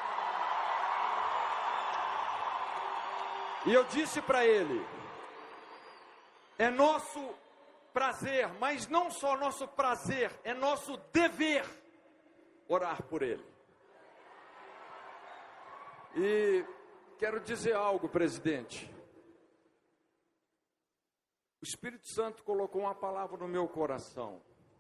E eu disse para ele, é nosso prazer, mas não só nosso prazer, é nosso dever orar por ele. E quero dizer algo, presidente. O Espírito Santo colocou uma palavra no meu coração.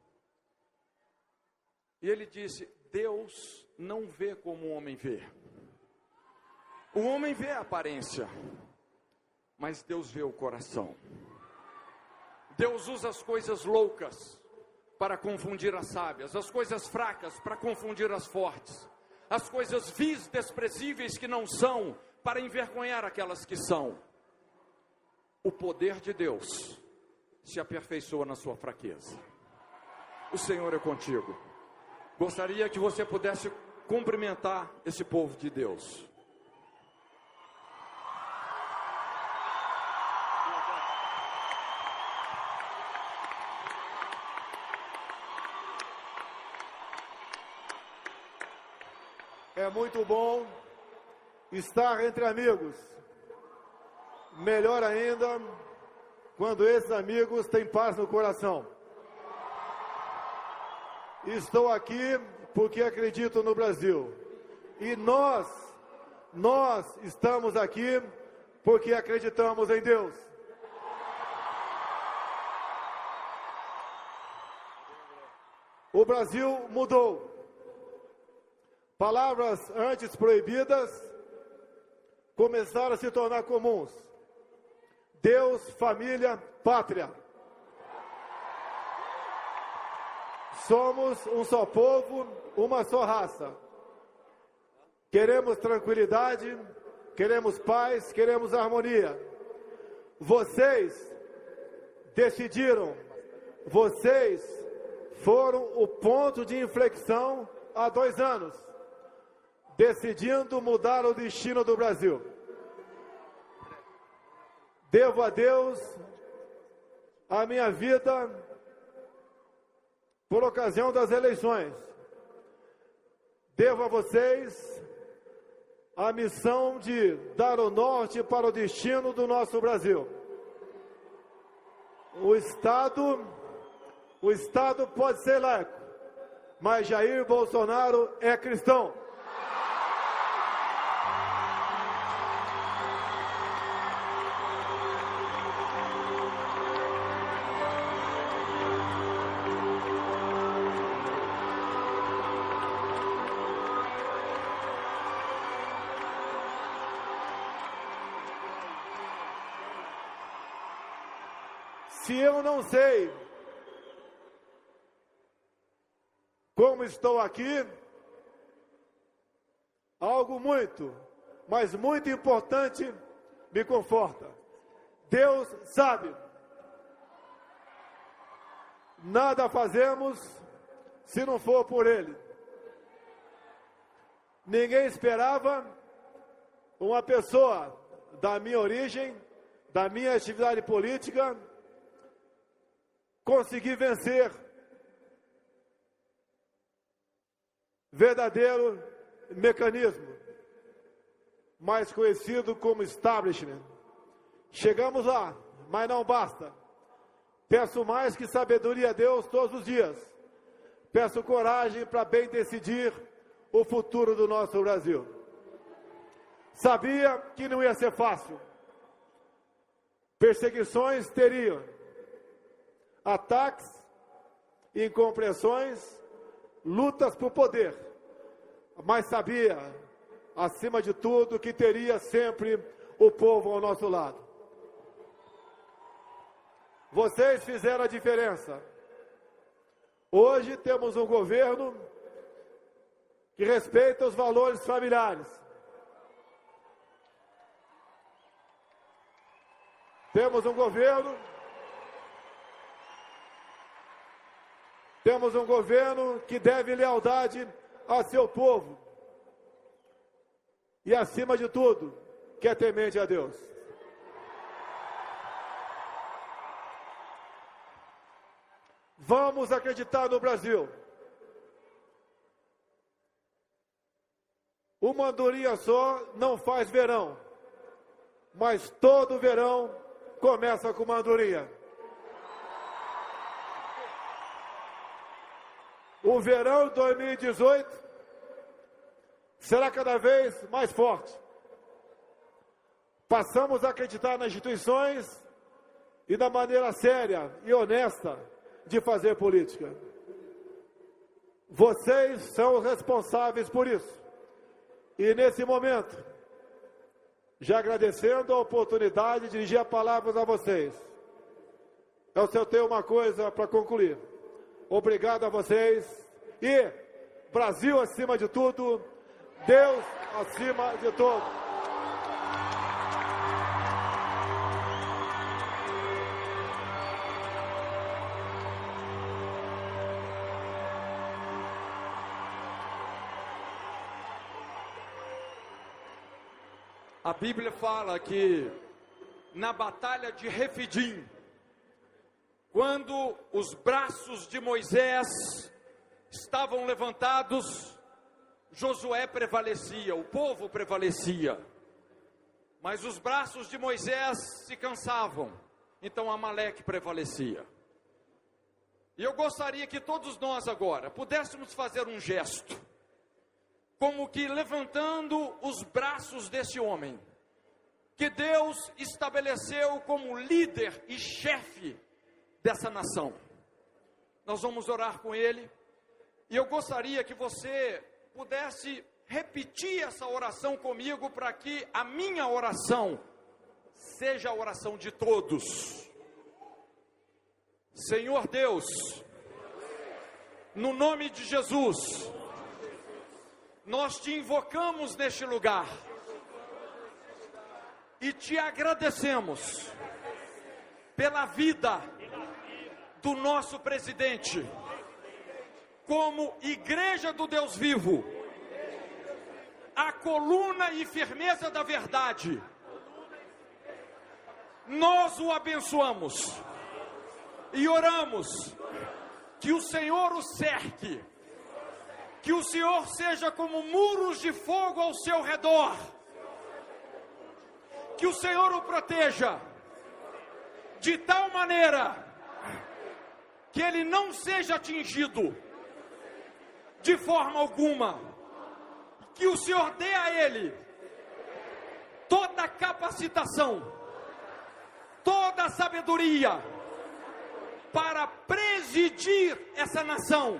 E ele disse, Deus não vê como o homem vê. O homem vê a aparência, mas Deus vê o coração. Deus usa as coisas loucas para confundir as sábias, as coisas fracas para confundir as fortes, as coisas vis, desprezíveis que não são, para envergonhar aquelas que são. O poder de Deus se aperfeiçoa na sua fraqueza. O Senhor é contigo. Gostaria que você pudesse cumprimentar esse povo de Deus. É muito bom estar entre amigos. Melhor ainda, quando esses amigos têm paz no coração. Estou aqui porque acredito no Brasil. E nós, nós estamos aqui porque acreditamos em Deus. O Brasil mudou. Palavras antes proibidas começaram a se tornar comuns. Deus, família, pátria. Somos um só povo, uma só raça. queremos tranquilidade, queremos paz, queremos harmonia. Vocês decidiram, vocês foram o ponto de inflexão há dois anos, decidindo mudar o destino do Brasil. Devo a Deus a minha vida por ocasião das eleições. Devo a vocês a missão de dar o norte para o destino do nosso Brasil. O Estado, o Estado pode ser laico, mas Jair Bolsonaro é cristão. Se eu não sei como estou aqui, algo muito, mas muito importante me conforta. Deus sabe. Nada fazemos se não for por Ele. Ninguém esperava uma pessoa da minha origem, da minha atividade política, conseguir vencer verdadeiro mecanismo, mais conhecido como establishment. Chegamos lá, mas não basta. Peço mais que sabedoria a Deus todos os dias. Peço coragem para bem decidir o futuro do nosso Brasil. Sabia que não ia ser fácil. Perseguições teriam. Ataques, incompreensões, lutas por poder. Mas sabia, acima de tudo, que teria sempre o povo ao nosso lado. Vocês fizeram a diferença. Hoje temos um governo que respeita os valores familiares. Temos um governo Temos um governo que deve lealdade a seu povo. E, acima de tudo, que é temente a Deus. Vamos acreditar no Brasil. Uma andorinha só não faz verão. Mas todo verão começa com uma andorinha. O verão de dois mil e dezoito será cada vez mais forte. Passamos a acreditar nas instituições e na maneira séria e honesta de fazer política. Vocês são os responsáveis por isso. E nesse momento, já agradecendo a oportunidade de dirigir a palavra a vocês, eu só tenho uma coisa para concluir. Obrigado a vocês e Brasil acima de tudo, Deus acima de tudo. A Bíblia fala que na batalha de Refidim, quando os braços de Moisés estavam levantados, Josué prevalecia, o povo prevalecia. Mas os braços de Moisés se cansavam, então Amaleque prevalecia. E eu gostaria que todos nós agora pudéssemos fazer um gesto, como que levantando os braços desse homem, que Deus estabeleceu como líder e chefe dessa nação. Nós vamos orar com ele, e eu gostaria que você pudesse repetir essa oração comigo, para que a minha oração seja a oração de todos. Senhor Deus, no nome de Jesus, nós te invocamos neste lugar e te agradecemos pela vida do nosso presidente. Como igreja do Deus vivo, a coluna e firmeza da verdade, nós o abençoamos e oramos que o Senhor o cerque, que o Senhor seja como muros de fogo ao seu redor, que o Senhor o proteja de tal maneira que ele não seja atingido de forma alguma, que o Senhor dê a ele toda a capacitação, toda a sabedoria para presidir essa nação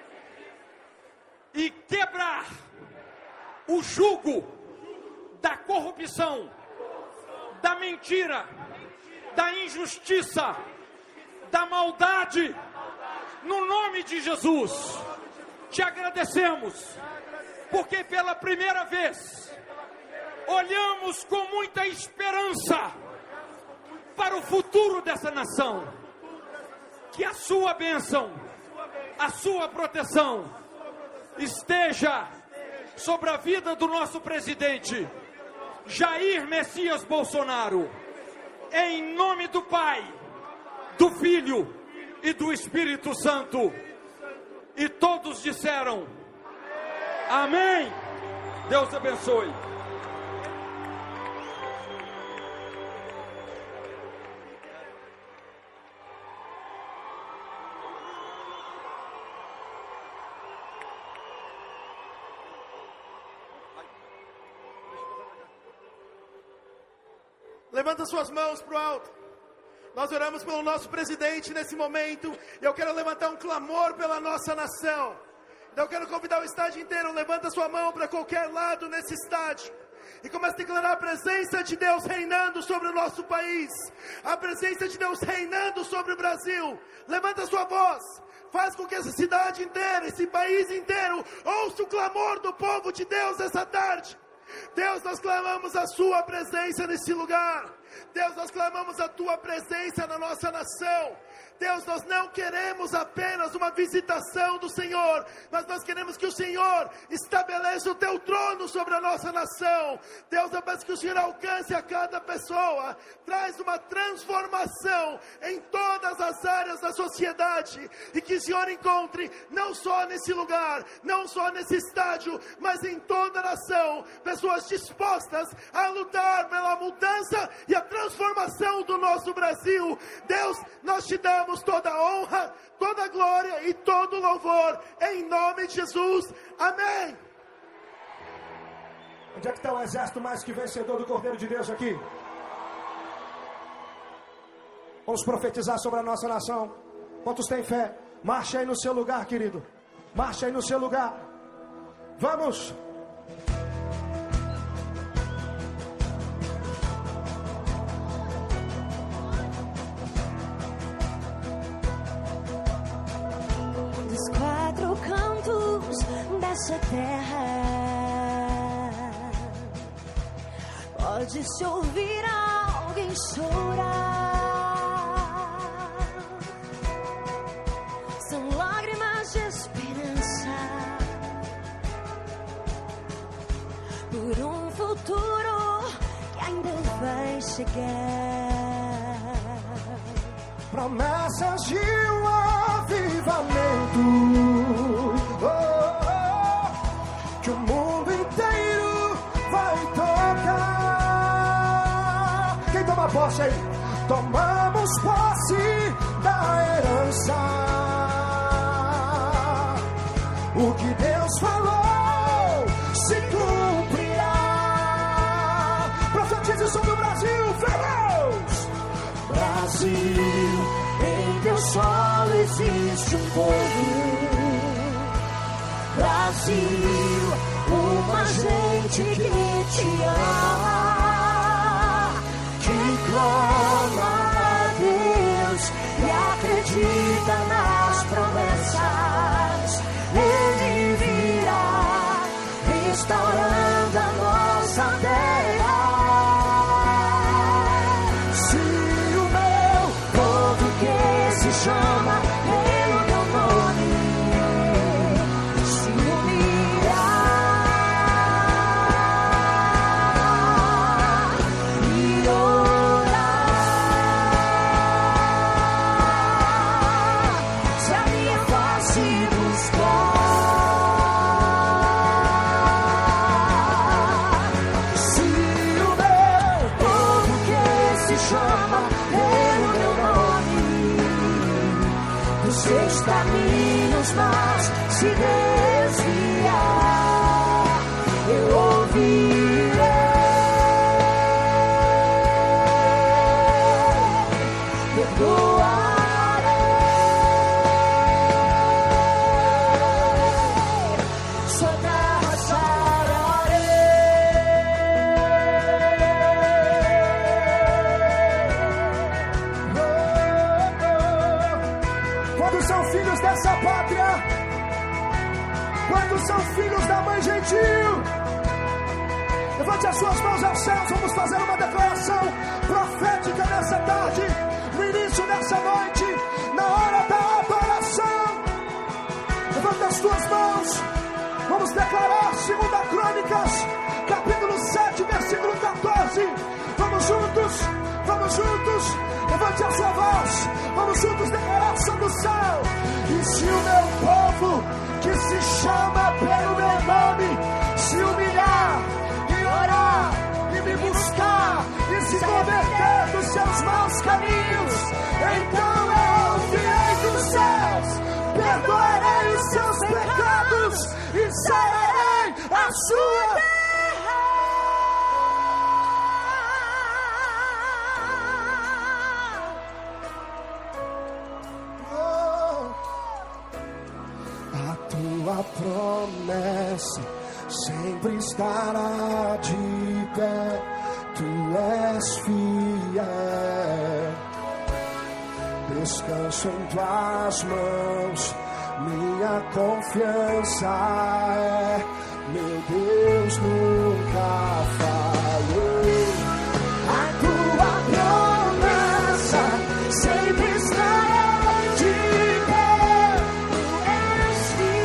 e quebrar o jugo da corrupção, da mentira, da injustiça, da maldade, no nome de Jesus. Te agradecemos, porque pela primeira vez olhamos com muita esperança para o futuro dessa nação. Que a sua bênção, a sua proteção esteja sobre a vida do nosso presidente Jair Messias Bolsonaro, em nome do Pai, do Filho e do Espírito Santo. E todos disseram amém. Deus abençoe. Levanta suas mãos para o alto. Nós oramos pelo nosso presidente nesse momento. E eu quero levantar um clamor pela nossa nação. Então eu quero convidar o estádio inteiro. Levanta sua mão para qualquer lado nesse estádio. E comece a declarar a presença de Deus reinando sobre o nosso país. A presença de Deus reinando sobre o Brasil. Levanta sua voz. Faz com que essa cidade inteira, esse país inteiro, ouça o clamor do povo de Deus essa tarde. Deus, nós clamamos a sua presença nesse lugar. Deus, nós clamamos a tua presença na nossa nação. Deus, nós não queremos apenas uma visitação do Senhor, mas nós queremos que o Senhor estabeleça o teu trono sobre a nossa nação. Deus, eu peço que o Senhor alcance a cada pessoa, traz uma transformação em todas as áreas da sociedade, e que o Senhor encontre, não só nesse lugar, não só nesse estádio, mas em toda a nação, pessoas dispostas a lutar pela mudança e a transformação do nosso Brasil. Deus, nós te damos toda a honra, toda a glória e todo o louvor, em nome de Jesus, amém. Onde é que está o exército mais que vencedor do Cordeiro de Deus aqui? Vamos profetizar sobre a nossa nação. Quantos têm fé? Marcha aí no seu lugar, querido. Marcha aí no seu lugar. Vamos. Dos quatro cantos dessa terra pode-se ouvir alguém chorar. São lágrimas de esperança por um futuro que ainda vai chegar. Promessas de um avivamento, oh, oh, oh, que o mundo inteiro vai tocar. Quem toma posse aí? Tomamos posse da herança. O que Deus falou se cumprirá. Profetize sobre o Brasil, Deus. Brasil, em teu solo existe um povo. Brasil, uma gente que te ama, que clama a Deus e acredita nas promessas. Ele virá, se desviar, eu ouvirei, perdoarei, sua terra Quando são filhos dessa pátria, quando são filhos da mãe gentil, levante as suas mãos aos céus, vamos fazer uma declaração profética nessa tarde, no início dessa noite, na hora da adoração. Levante as tuas mãos, vamos declarar segunda Crônicas, capítulo sete, versículo quatorze. Vamos juntos, vamos juntos, levante a sua voz, vamos juntos declarar sobre o céu. E se o meu povo, que se chama pelo meu nome, se humilhar e orar e me buscar e se converter dos seus maus caminhos, então eu ouvirei dos céus, perdoarei os seus pecados e sararei a sua terra. A promessa sempre estará de pé, tu és fiel. Descanso em tuas mãos, minha confiança é, meu Deus nunca falhou. A tua promessa sempre estará de pé, tu és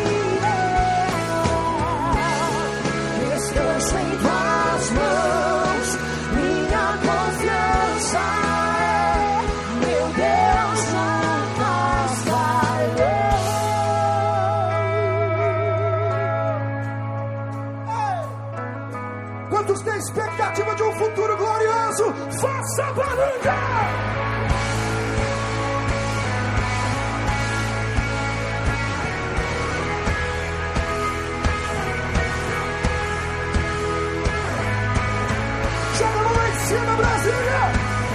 descanso em tuas mãos, minha confiança é, meu Deus nunca falhou. Quantos têm expectativa de um futuro glorioso? Faça barulho! Na Brasília,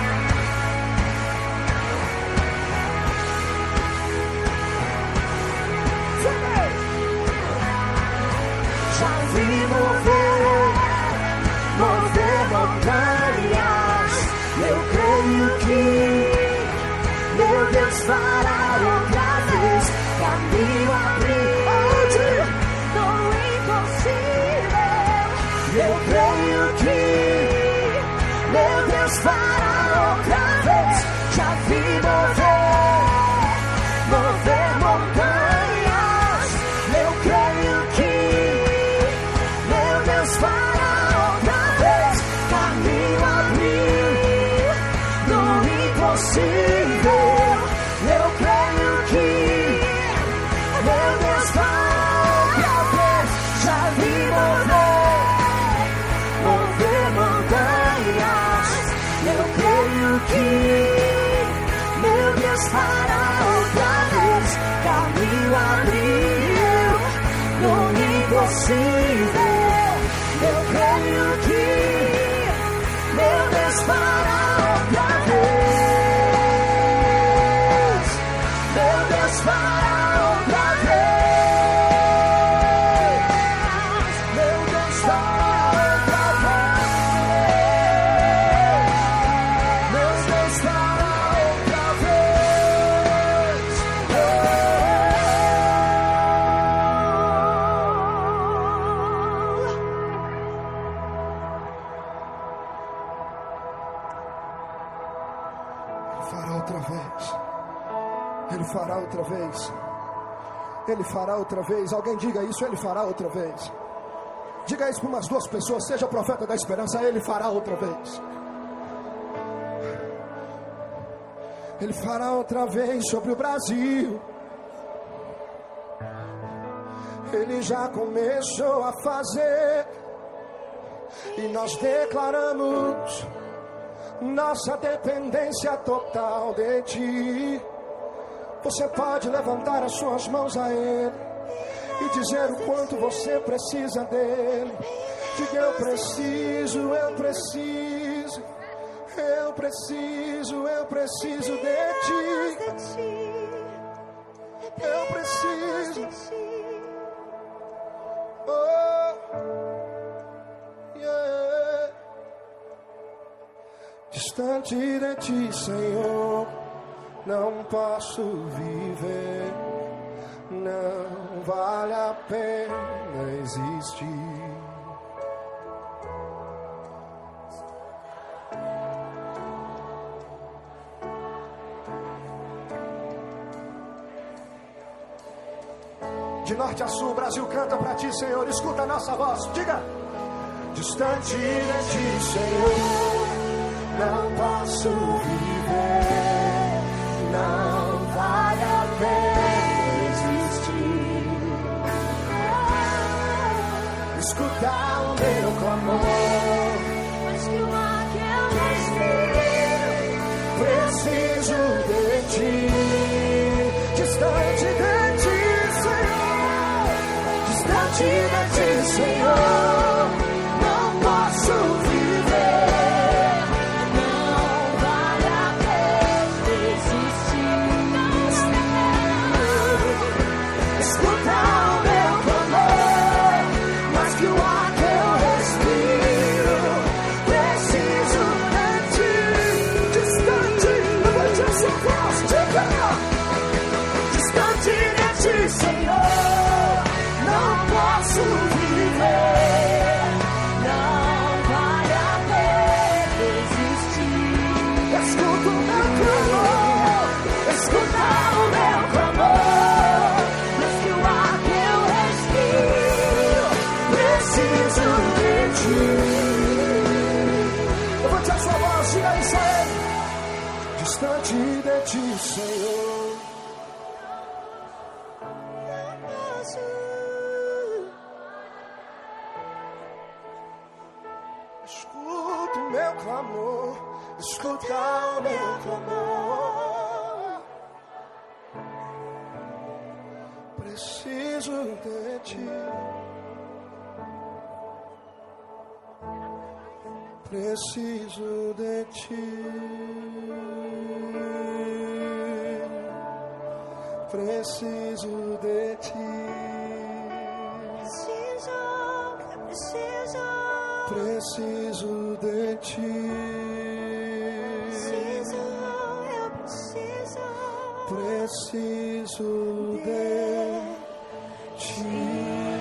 já vi mover, mover montanhas. Eu creio que meu Deus fará outra vez caminho abrir aonde no impossível. Eu creio que meu Deus fará outra vez. Já vi mover, mover montanhas. Eu creio que meu Deus fará outra vez caminho abrir no impossível. Eu creio que meu Deus fará outra vez. Já vi mover, mover montanhas. Eu creio que meu Deus fará outra vez caminho abriu no impossível. Eu creio que meu Deus fará outra vez. Meu Deus fará outra vez. Meu Deus fará outra vez. Meu Deus fará outra vez. Ele fará outra vez. Ele fará outra vez. Alguém diga isso, ele fará outra vez. Diga isso para umas duas pessoas. Seja profeta da esperança, ele fará outra vez. Ele fará outra vez sobre o Brasil. Ele já começou a fazer. E nós declaramos nossa dependência total de Ti. Você pode levantar as suas mãos a Ele e dizer o quanto você precisa dele. Diga: eu preciso, eu preciso, eu preciso, eu preciso de ti. Eu preciso. Oh, yeah. Distante de ti, Senhor, não posso viver. Não vale a pena existir. De norte a sul, o Brasil canta pra ti, Senhor. Escuta a nossa voz, diga: distante de ti, Senhor, não posso viver. Não vale a pena existir. Escuta o meu clamor, mas que o ar que eu respiro, preciso de ti. Distante de ti, distante de ti, Senhor, não posso viver. Não vale a pena existir. Escuta o meu clamor, mas que o ar que eu respiro, preciso de ti. Distante, levante a sua voz, diga: distante de ti, Senhor, não posso viver. Não vale a pena existir. Escuta o meu clamor, escuta o meu clamor, mas que o ar que eu respiro, preciso de ti. Levante a sua voz, diga isso a ele: distante de ti, Senhor. Escuta o meu clamor, escuta o meu clamor. Preciso de ti. Preciso de ti. Preciso de ti. Preciso, preciso de ti. Preciso, eu preciso. Preciso de ti.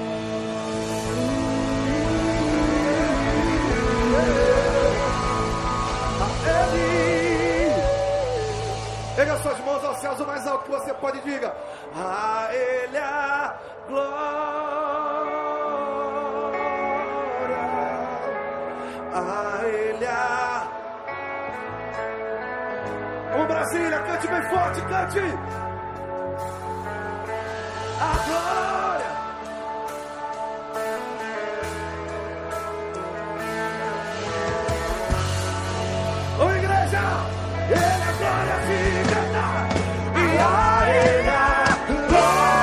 Erga suas mãos aos céus, o mais alto que você pode, diga: a Ele a glória, a Ele a... Vamos, Brasília, cante bem forte, cante! A glória. Ô, igreja, Ele a glória fica na... E a Ele a glória.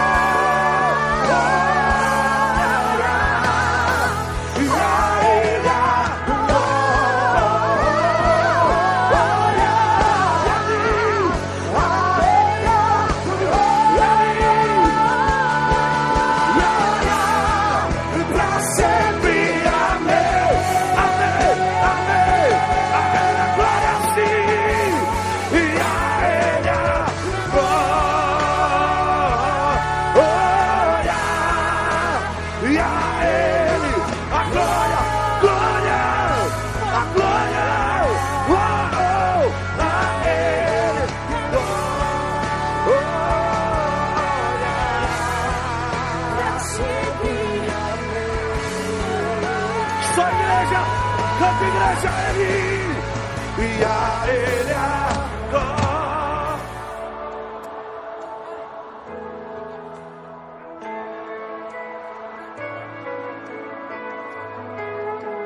Canta, igreja, Ele e a Ele a glória.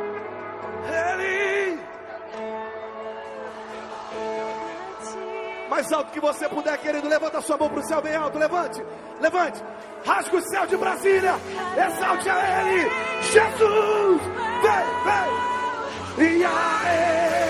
Ele Mais alto que você puder, querido. Levanta a sua mão para o céu bem alto. Levante, levante. Rasga o céu de Brasília. Exalte a Ele. Jesus, vem, vem. E a Ele.